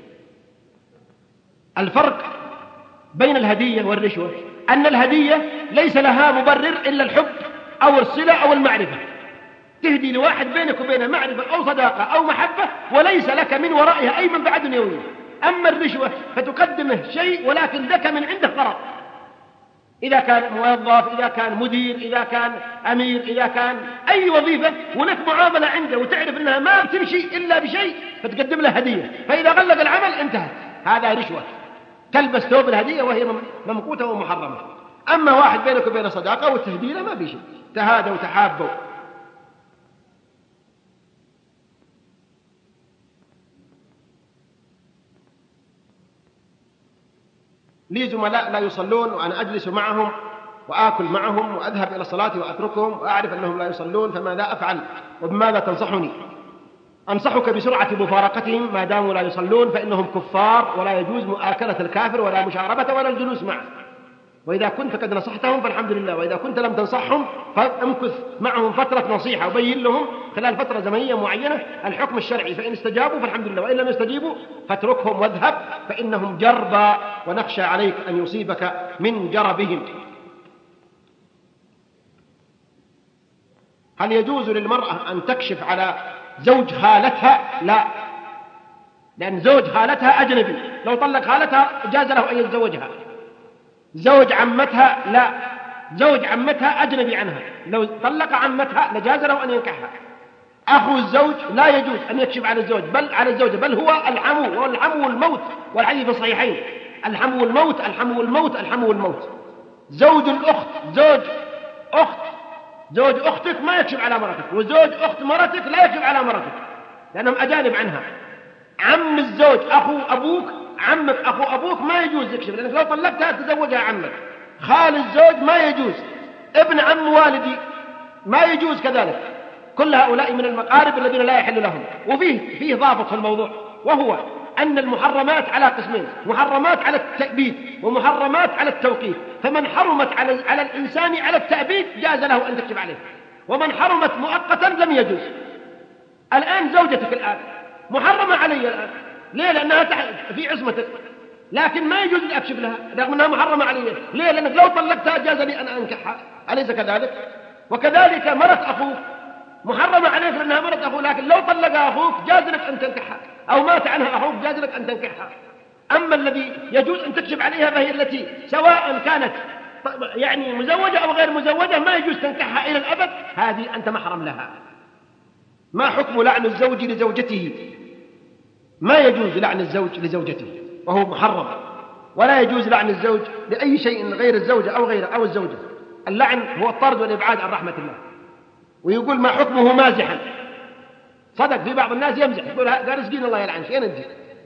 الفرق بين الهدية والرشوة أن الهدية ليس لها مبرر إلا الحب أو الصلة أو المعرفة، تهدي لواحد بينك وبينه معرفة أو صداقة أو محبة وليس لك من ورائها أي منفعة دنيوية. أما الرشوة فتقدمه شيء ولكن لك من عنده غرض، إذا كان موظف، إذا كان مدير، إذا كان أمير، إذا كان أي وظيفة ولك معاملة عنده وتعرف أنها ما بتمشي إلا بشيء فتقدم له هدية، فإذا غلق العمل انتهت، هذا رشوة. تلبس ثوب الهدية وهي ممقوتة ومحرمة. أما واحد بينك وبين صداقة والتهديد ما في شيء، تهادوا وتحابوا. لي زملاء لا يصلون وأنا أجلس معهم وآكل معهم وأذهب إلى الصلاة وأتركهم وأعرف أنهم لا يصلون، فماذا أفعل وبماذا تنصحني؟ أنصحك بسرعة مفارقتهم ما داموا لا يصلون، فإنهم كفار ولا يجوز مؤاكلة الكافر ولا مشاربة ولا الجلوس معه. وإذا كنت قد نصحتهم فالحمد لله، وإذا كنت لم تنصحهم فامكث معهم فترة نصيحة وبين لهم خلال فترة زمنية معينة الحكم الشرعي، فإن استجابوا فالحمد لله، وإن لم يستجيبوا فاتركهم واذهب، فإنهم جربى ونخشى عليك أن يصيبك من جربهم. هل يجوز للمرأة أن تكشف على زوج خالتها؟ لا، لأن زوج خالتها أجنبي، لو طلق خالتها جاز له أن يتزوجها. زوج عمتها لا، زوج عمتها أجنبي عنها، لو طلق عمتها لجاز له أن ينكحها. أخو الزوج لا يجوز أن يكشف على الزوج بل على الزوجة، بل هو الحمو، والحمو والموت، والحديث في الصحيحين الحمو والموت الحمو والموت الحمو والموت. زوج الأخت، زوج أختك ما يكشف على مرتك، وزوج أخت مرتك لا يكشف على مرتك لأنهم أجانب عنها. عم الزوج أخو أبوك، عمك أخو أبوك ما يجوز يكشف، لأنك لو طلقتها تزوجها عمك. خال الزوج ما يجوز، ابن عم والدي ما يجوز كذلك. كل هؤلاء من المقارب الذين لا يحل لهم. وفيه ضابط في الموضوع، وهو أن المحرمات على قسمين: محرمات على التأبيد ومحرمات على التوقيف. فمن حرمت على الإنسان على التأبيد جاز له أن تكشف عليه، ومن حرمت مؤقتا لم يجوز. الآن زوجتك الآن محرمة علي الآن، ليه؟ لأنها في عصمتك، لكن ما يجوز لي أكشف لها رغم أنها محرمة علي. ليه؟ لأنك لو طلقتها جاز لي أن أنكحها، أليس كذلك؟ وكذلك مرت أخوك محرمة عليك لأنها مرت أخوك، لكن لو طلقها أخوك جاز لك أن تنكحها، أو مات عنها أخوك جاز لك أن تنكحها. أما الذي يجوز أن تكشف عليها فهي التي سواء كانت يعني مزوجة أو غير مزوجة ما يجوز تنكحها إلى الأبد، هذه أنت محرم لها. ما حكم لعن الزوج لزوجته؟ ما يجوز لعن الزوج لزوجته وهو محرم، ولا يجوز لعن الزوج لأي شيء غير الزوجة أو غيره أو الزوجة. اللعن هو الطرد والإبعاد عن رحمة الله. ويقول ما حكمه مازحا؟ صدق، في بعض الناس يمزح يقول قال رزقين الله يلعن. فين انت؟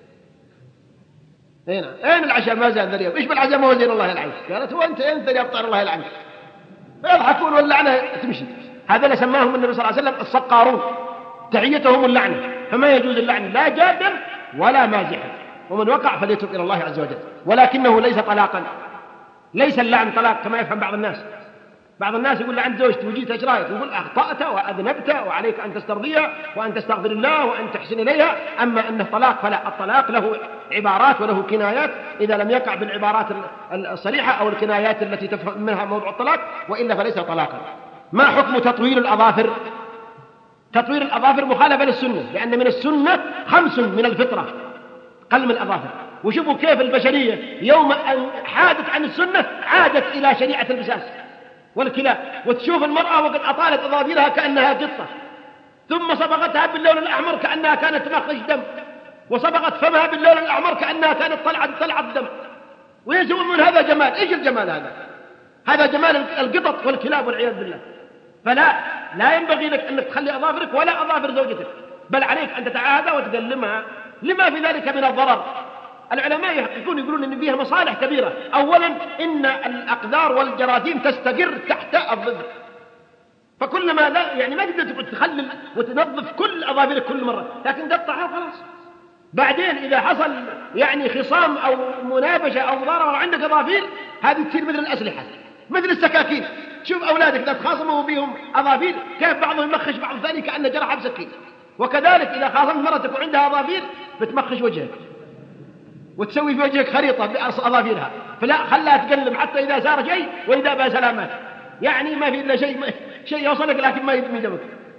اين العشاء ما زال ذريب؟ ايش بالعشاء ما هو زين الله يلعن؟ قالت هو انت انت يا ابطال الله يلعنك. فيضحكون واللعنه تمشي. هذا اللي سماهم النبي صلى الله عليه وسلم الصقارون، تحيتهم اللعنه. فما يجوز اللعن لا جادا ولا مازحا، ومن وقع فليتوب إلى الله عز وجل. ولكنه ليس طلاقا، ليس اللعن طلاق كما يفهم بعض الناس. بعض الناس يقول عند زوجتي وجيت أشرايك يقول أخطأت وأذنبت وعليك أن تسترضيها وأن تستغفر الله وأن تحسن إليها. أما أنه طلاق فلا، الطلاق له عبارات وله كنايات إذا لم يقع بالعبارات الصريحة أو الكنايات التي تفهم منها موضوع الطلاق، وإلا فليس طلاقا. ما حكم تطويل الأظافر؟ تطويل الأظافر مخالفة للسنة، لأن من السنة 5 من الفطرة قلم الأظافر. وشوفوا كيف البشرية يوم أن حادت عن السنة عادت إلى شريعة البساس والكلاب، وتشوف المرأة وقد أطالت أظافرها كأنها قطة، ثم صبغتها باللون الأحمر كأنها كانت تمخرج دم، وصبغت فمها باللون الأحمر كأنها كانت طلعت دم، ويزعمون من هذا جمال. إيش الجمال هذا؟ هذا جمال القطط والكلاب والعياذ بالله. لا ينبغي لك أنك تخلي أظافرك ولا أظافر زوجتك، بل عليك أن تتعاهدها وتقلمها لما في ذلك من الضرر. العلماء يحققون يقولون إن فيها مصالح كبيرة. أولا إن الأقدار والجراثيم تستقر تحت الظفر، فكلما ما تقدر تخلل وتنظف كل أظافرك كل مرة، لكن قطعها خلاص. بعدين إذا حصل خصام أو منابشة أو مضاربة عندك أظافير، هذه تصير مثل الأسلحة مثل السكاكين. شوف أولادك إذا تخاصموا بهم أظافير كيف بعضهم يمخش بعض الثاني كأنه جرحه بسكين. وكذلك إذا خاصمت مرتك وعندها أظافير بتمخش وجهك وتسوي في وجهك خريطة بأظافيرها، فلا خلها تقلم حتى إذا صار شيء وإذا بها سلامات. ما في إلا شيء يوصلك لكن ما يدمك.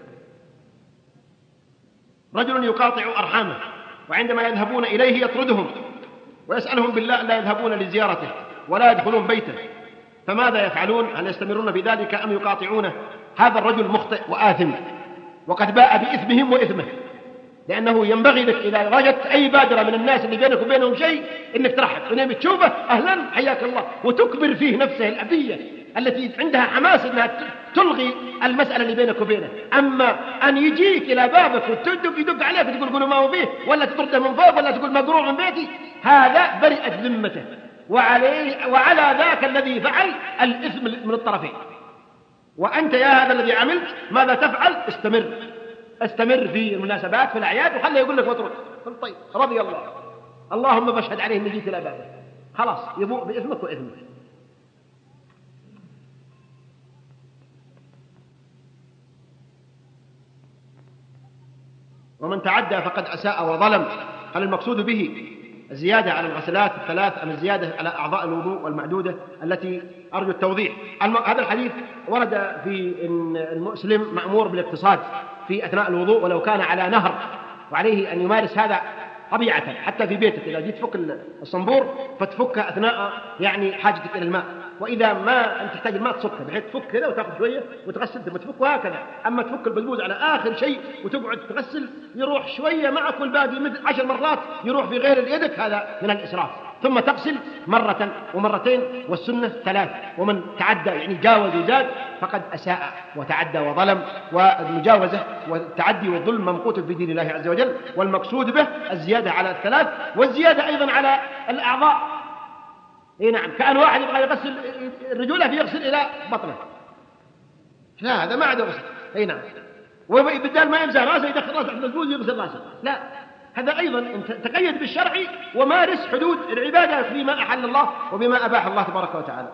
رجل يقاطع أرحامه، وعندما يذهبون إليه يطردهم ويسألهم بالله ألا يذهبون لزيارته ولا يدخلون بيته، فماذا يفعلون؟ هل يستمرون بذلك أم يقاطعونه؟ هذا الرجل مخطئ وآثم، وقد باء بإثمهم وإثمه، لأنه ينبغي لك إذا وجدت أي بادرة من الناس اللي بينك وبينهم شيء إنك ترحب ونمت تشوفه أهلا حياك الله، وتكبر فيه نفسه الأبية التي عندها حماس إنها تلغي المسألة اللي بينك وبينه. أما أن يجيك إلى بابك ويدق عليك وتقول قولوا ما هو فيه، ولا تطرده من فوق، ولا تقول مقروع من بيتي، هذا برئت ذمته، وعلى ذاك الذي فعل الإثم من الطرفين. وأنت يا هذا الذي عملت ماذا تفعل؟ استمر في المناسبات في الأعياد وخليه يقول لك مطرود. طيب رضي الله، اللهم بشهد عليه إن جيت إلى بابك، خلاص يبوء بإثمك وإثمك. ومن تعدى فقد أساء وظلم. هل المقصود به الزيادة على الغسلات الثلاث أم الزيادة على أعضاء الوضوء والمعدودة التي أرجو التوضيح؟ هذا الحديث ورد في إن المسلم مأمور بالاقتصاد في أثناء الوضوء ولو كان على نهر، وعليه أن يمارس هذا طبيعة حتى في بيتك. إذا جيت تفك الصنبور فتفكه أثناء حاجتك إلى الماء، وإذا ما أنت تحتاج الماء تصكه بحيث تفك كذا وتأخذ شوية وتغسل ثم تفكه هكذا. أما تفك البزبوز على آخر شيء وتقعد تغسل يروح شوية معك والباقي مثل 10 مرات يروح في غير يدك، هذا من الإسراف. ثم تغسل مرة ومرتين، والسنة 3. ومن تعدى جاوز وزاد فقد أساء وتعدى وظلم، والمجاوزة والتعدي والظلم ممقوت في دين الله عز وجل، والمقصود به الزيادة على 3 والزيادة أيضا على الأعضاء. نعم، كأن واحد يبغى يغسل الرجولة فيغسل إلى بطنه، لا هذا ما عاد غسل. نعم، وبدال ما يمسح راسه يدخل راسه في البزبوز يغسل راسه، لا، هذا أيضا تقيد بالشرع ومارس حدود العبادة فيما أحل الله وبما أباح الله تبارك وتعالى.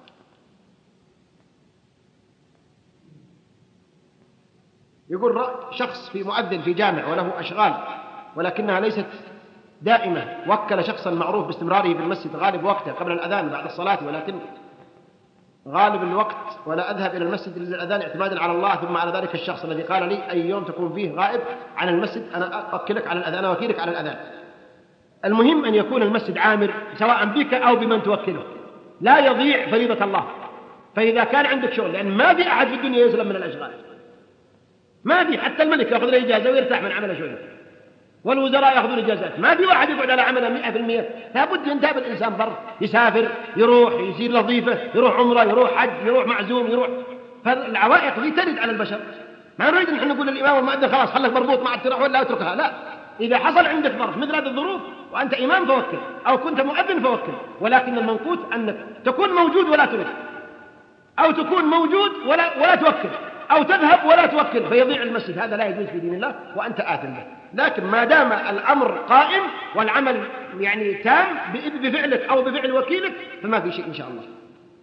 يقول شخص في مؤذن في جامع وله أشغال ولكنها ليست دائمة، وكل شخصا معروف باستمراره في المسجد غالب وقته قبل الأذان بعد الصلاة، ولكن غالب الوقت ولا أذهب إلى المسجد للأذان اعتمادا على الله، ثم على ذلك الشخص الذي قال لي أي يوم تكون فيه غائب عن المسجد أنا أوكلك على الأذان، وكيلك على الأذان. المهم أن يكون المسجد عامر سواء بك أو بمن توكله، لا يضيع فريضة الله. فإذا كان عندك شغل، لأن ما في أحد في الدنيا يسلم من الأشغال، ما في، حتى الملك يأخذ له إجازة ويرتاح من عمله شوية، والوزراء يأخذون إجازات، ما في واحد يقعد على عمله 100%. لابد ينتهي الإنسان ظرف، يسافر، يروح يصير وظيفة، يروح عمره، يروح حج، يروح معزوم، يروح. فالعوائق دي ترد على البشر. ما نريد أن نقول للإمام والمؤذن خلاص خلك مربوط مع التراح ولا اتركها، لا. إذا حصل عندك ظرف مثل هذه الظروف وأنت إمام فوكل، أو كنت مؤذن فوكل، ولكن المنقوط أنك تكون موجود ولا ترد، أو تكون موجود ولا توكل، أو تذهب ولا توكل فيضيع المسجد، هذا لا يجوز في دين الله وأنت آثم به. لكن ما دام الأمر قائم والعمل يعني تام بفعلك أو بفعل وكيلك فما في شيء إن شاء الله.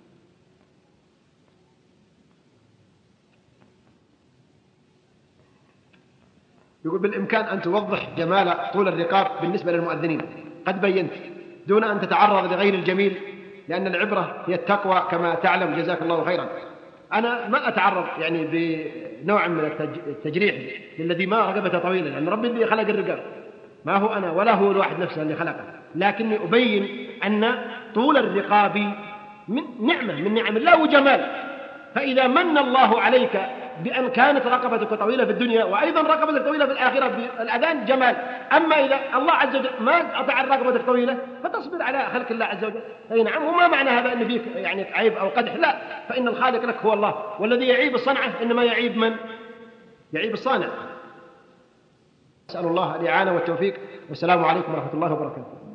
يقول بالإمكان أن توضح جمال طول الرقاب بالنسبة للمؤذنين، قد بينت دون أن تتعرض لغير الجميل، لأن العبرة هي التقوى كما تعلم جزاك الله خيرا. أنا ما أتعرض يعني بنوع من التجريح للذي ما رقبته طويلة، لأن ربي اللي خلق الرقاب، ما هو أنا ولا هو الواحد نفسه اللي خلقه، لكني أبين أن طول الرقاب من نعمة من نعم الله وجمال. فإذا من الله عليك بأن كانت رقبتك طويلة في الدنيا وأيضا رقبتك طويلة في الآخرة بالأذان جمال. أما إذا الله عز وجل ما أطع رقبتك طويلة فتصبر على خلق الله عز وجل. أي نعم، وما معنى هذا أن فيك يعني عيب أو قدح، لا، فإن الخالق لك هو الله، والذي يعيب الصنعة إنما يعيب من؟ يعيب الصانع. أسأل الله الإعانة والتوفيق، والسلام عليكم ورحمة الله وبركاته.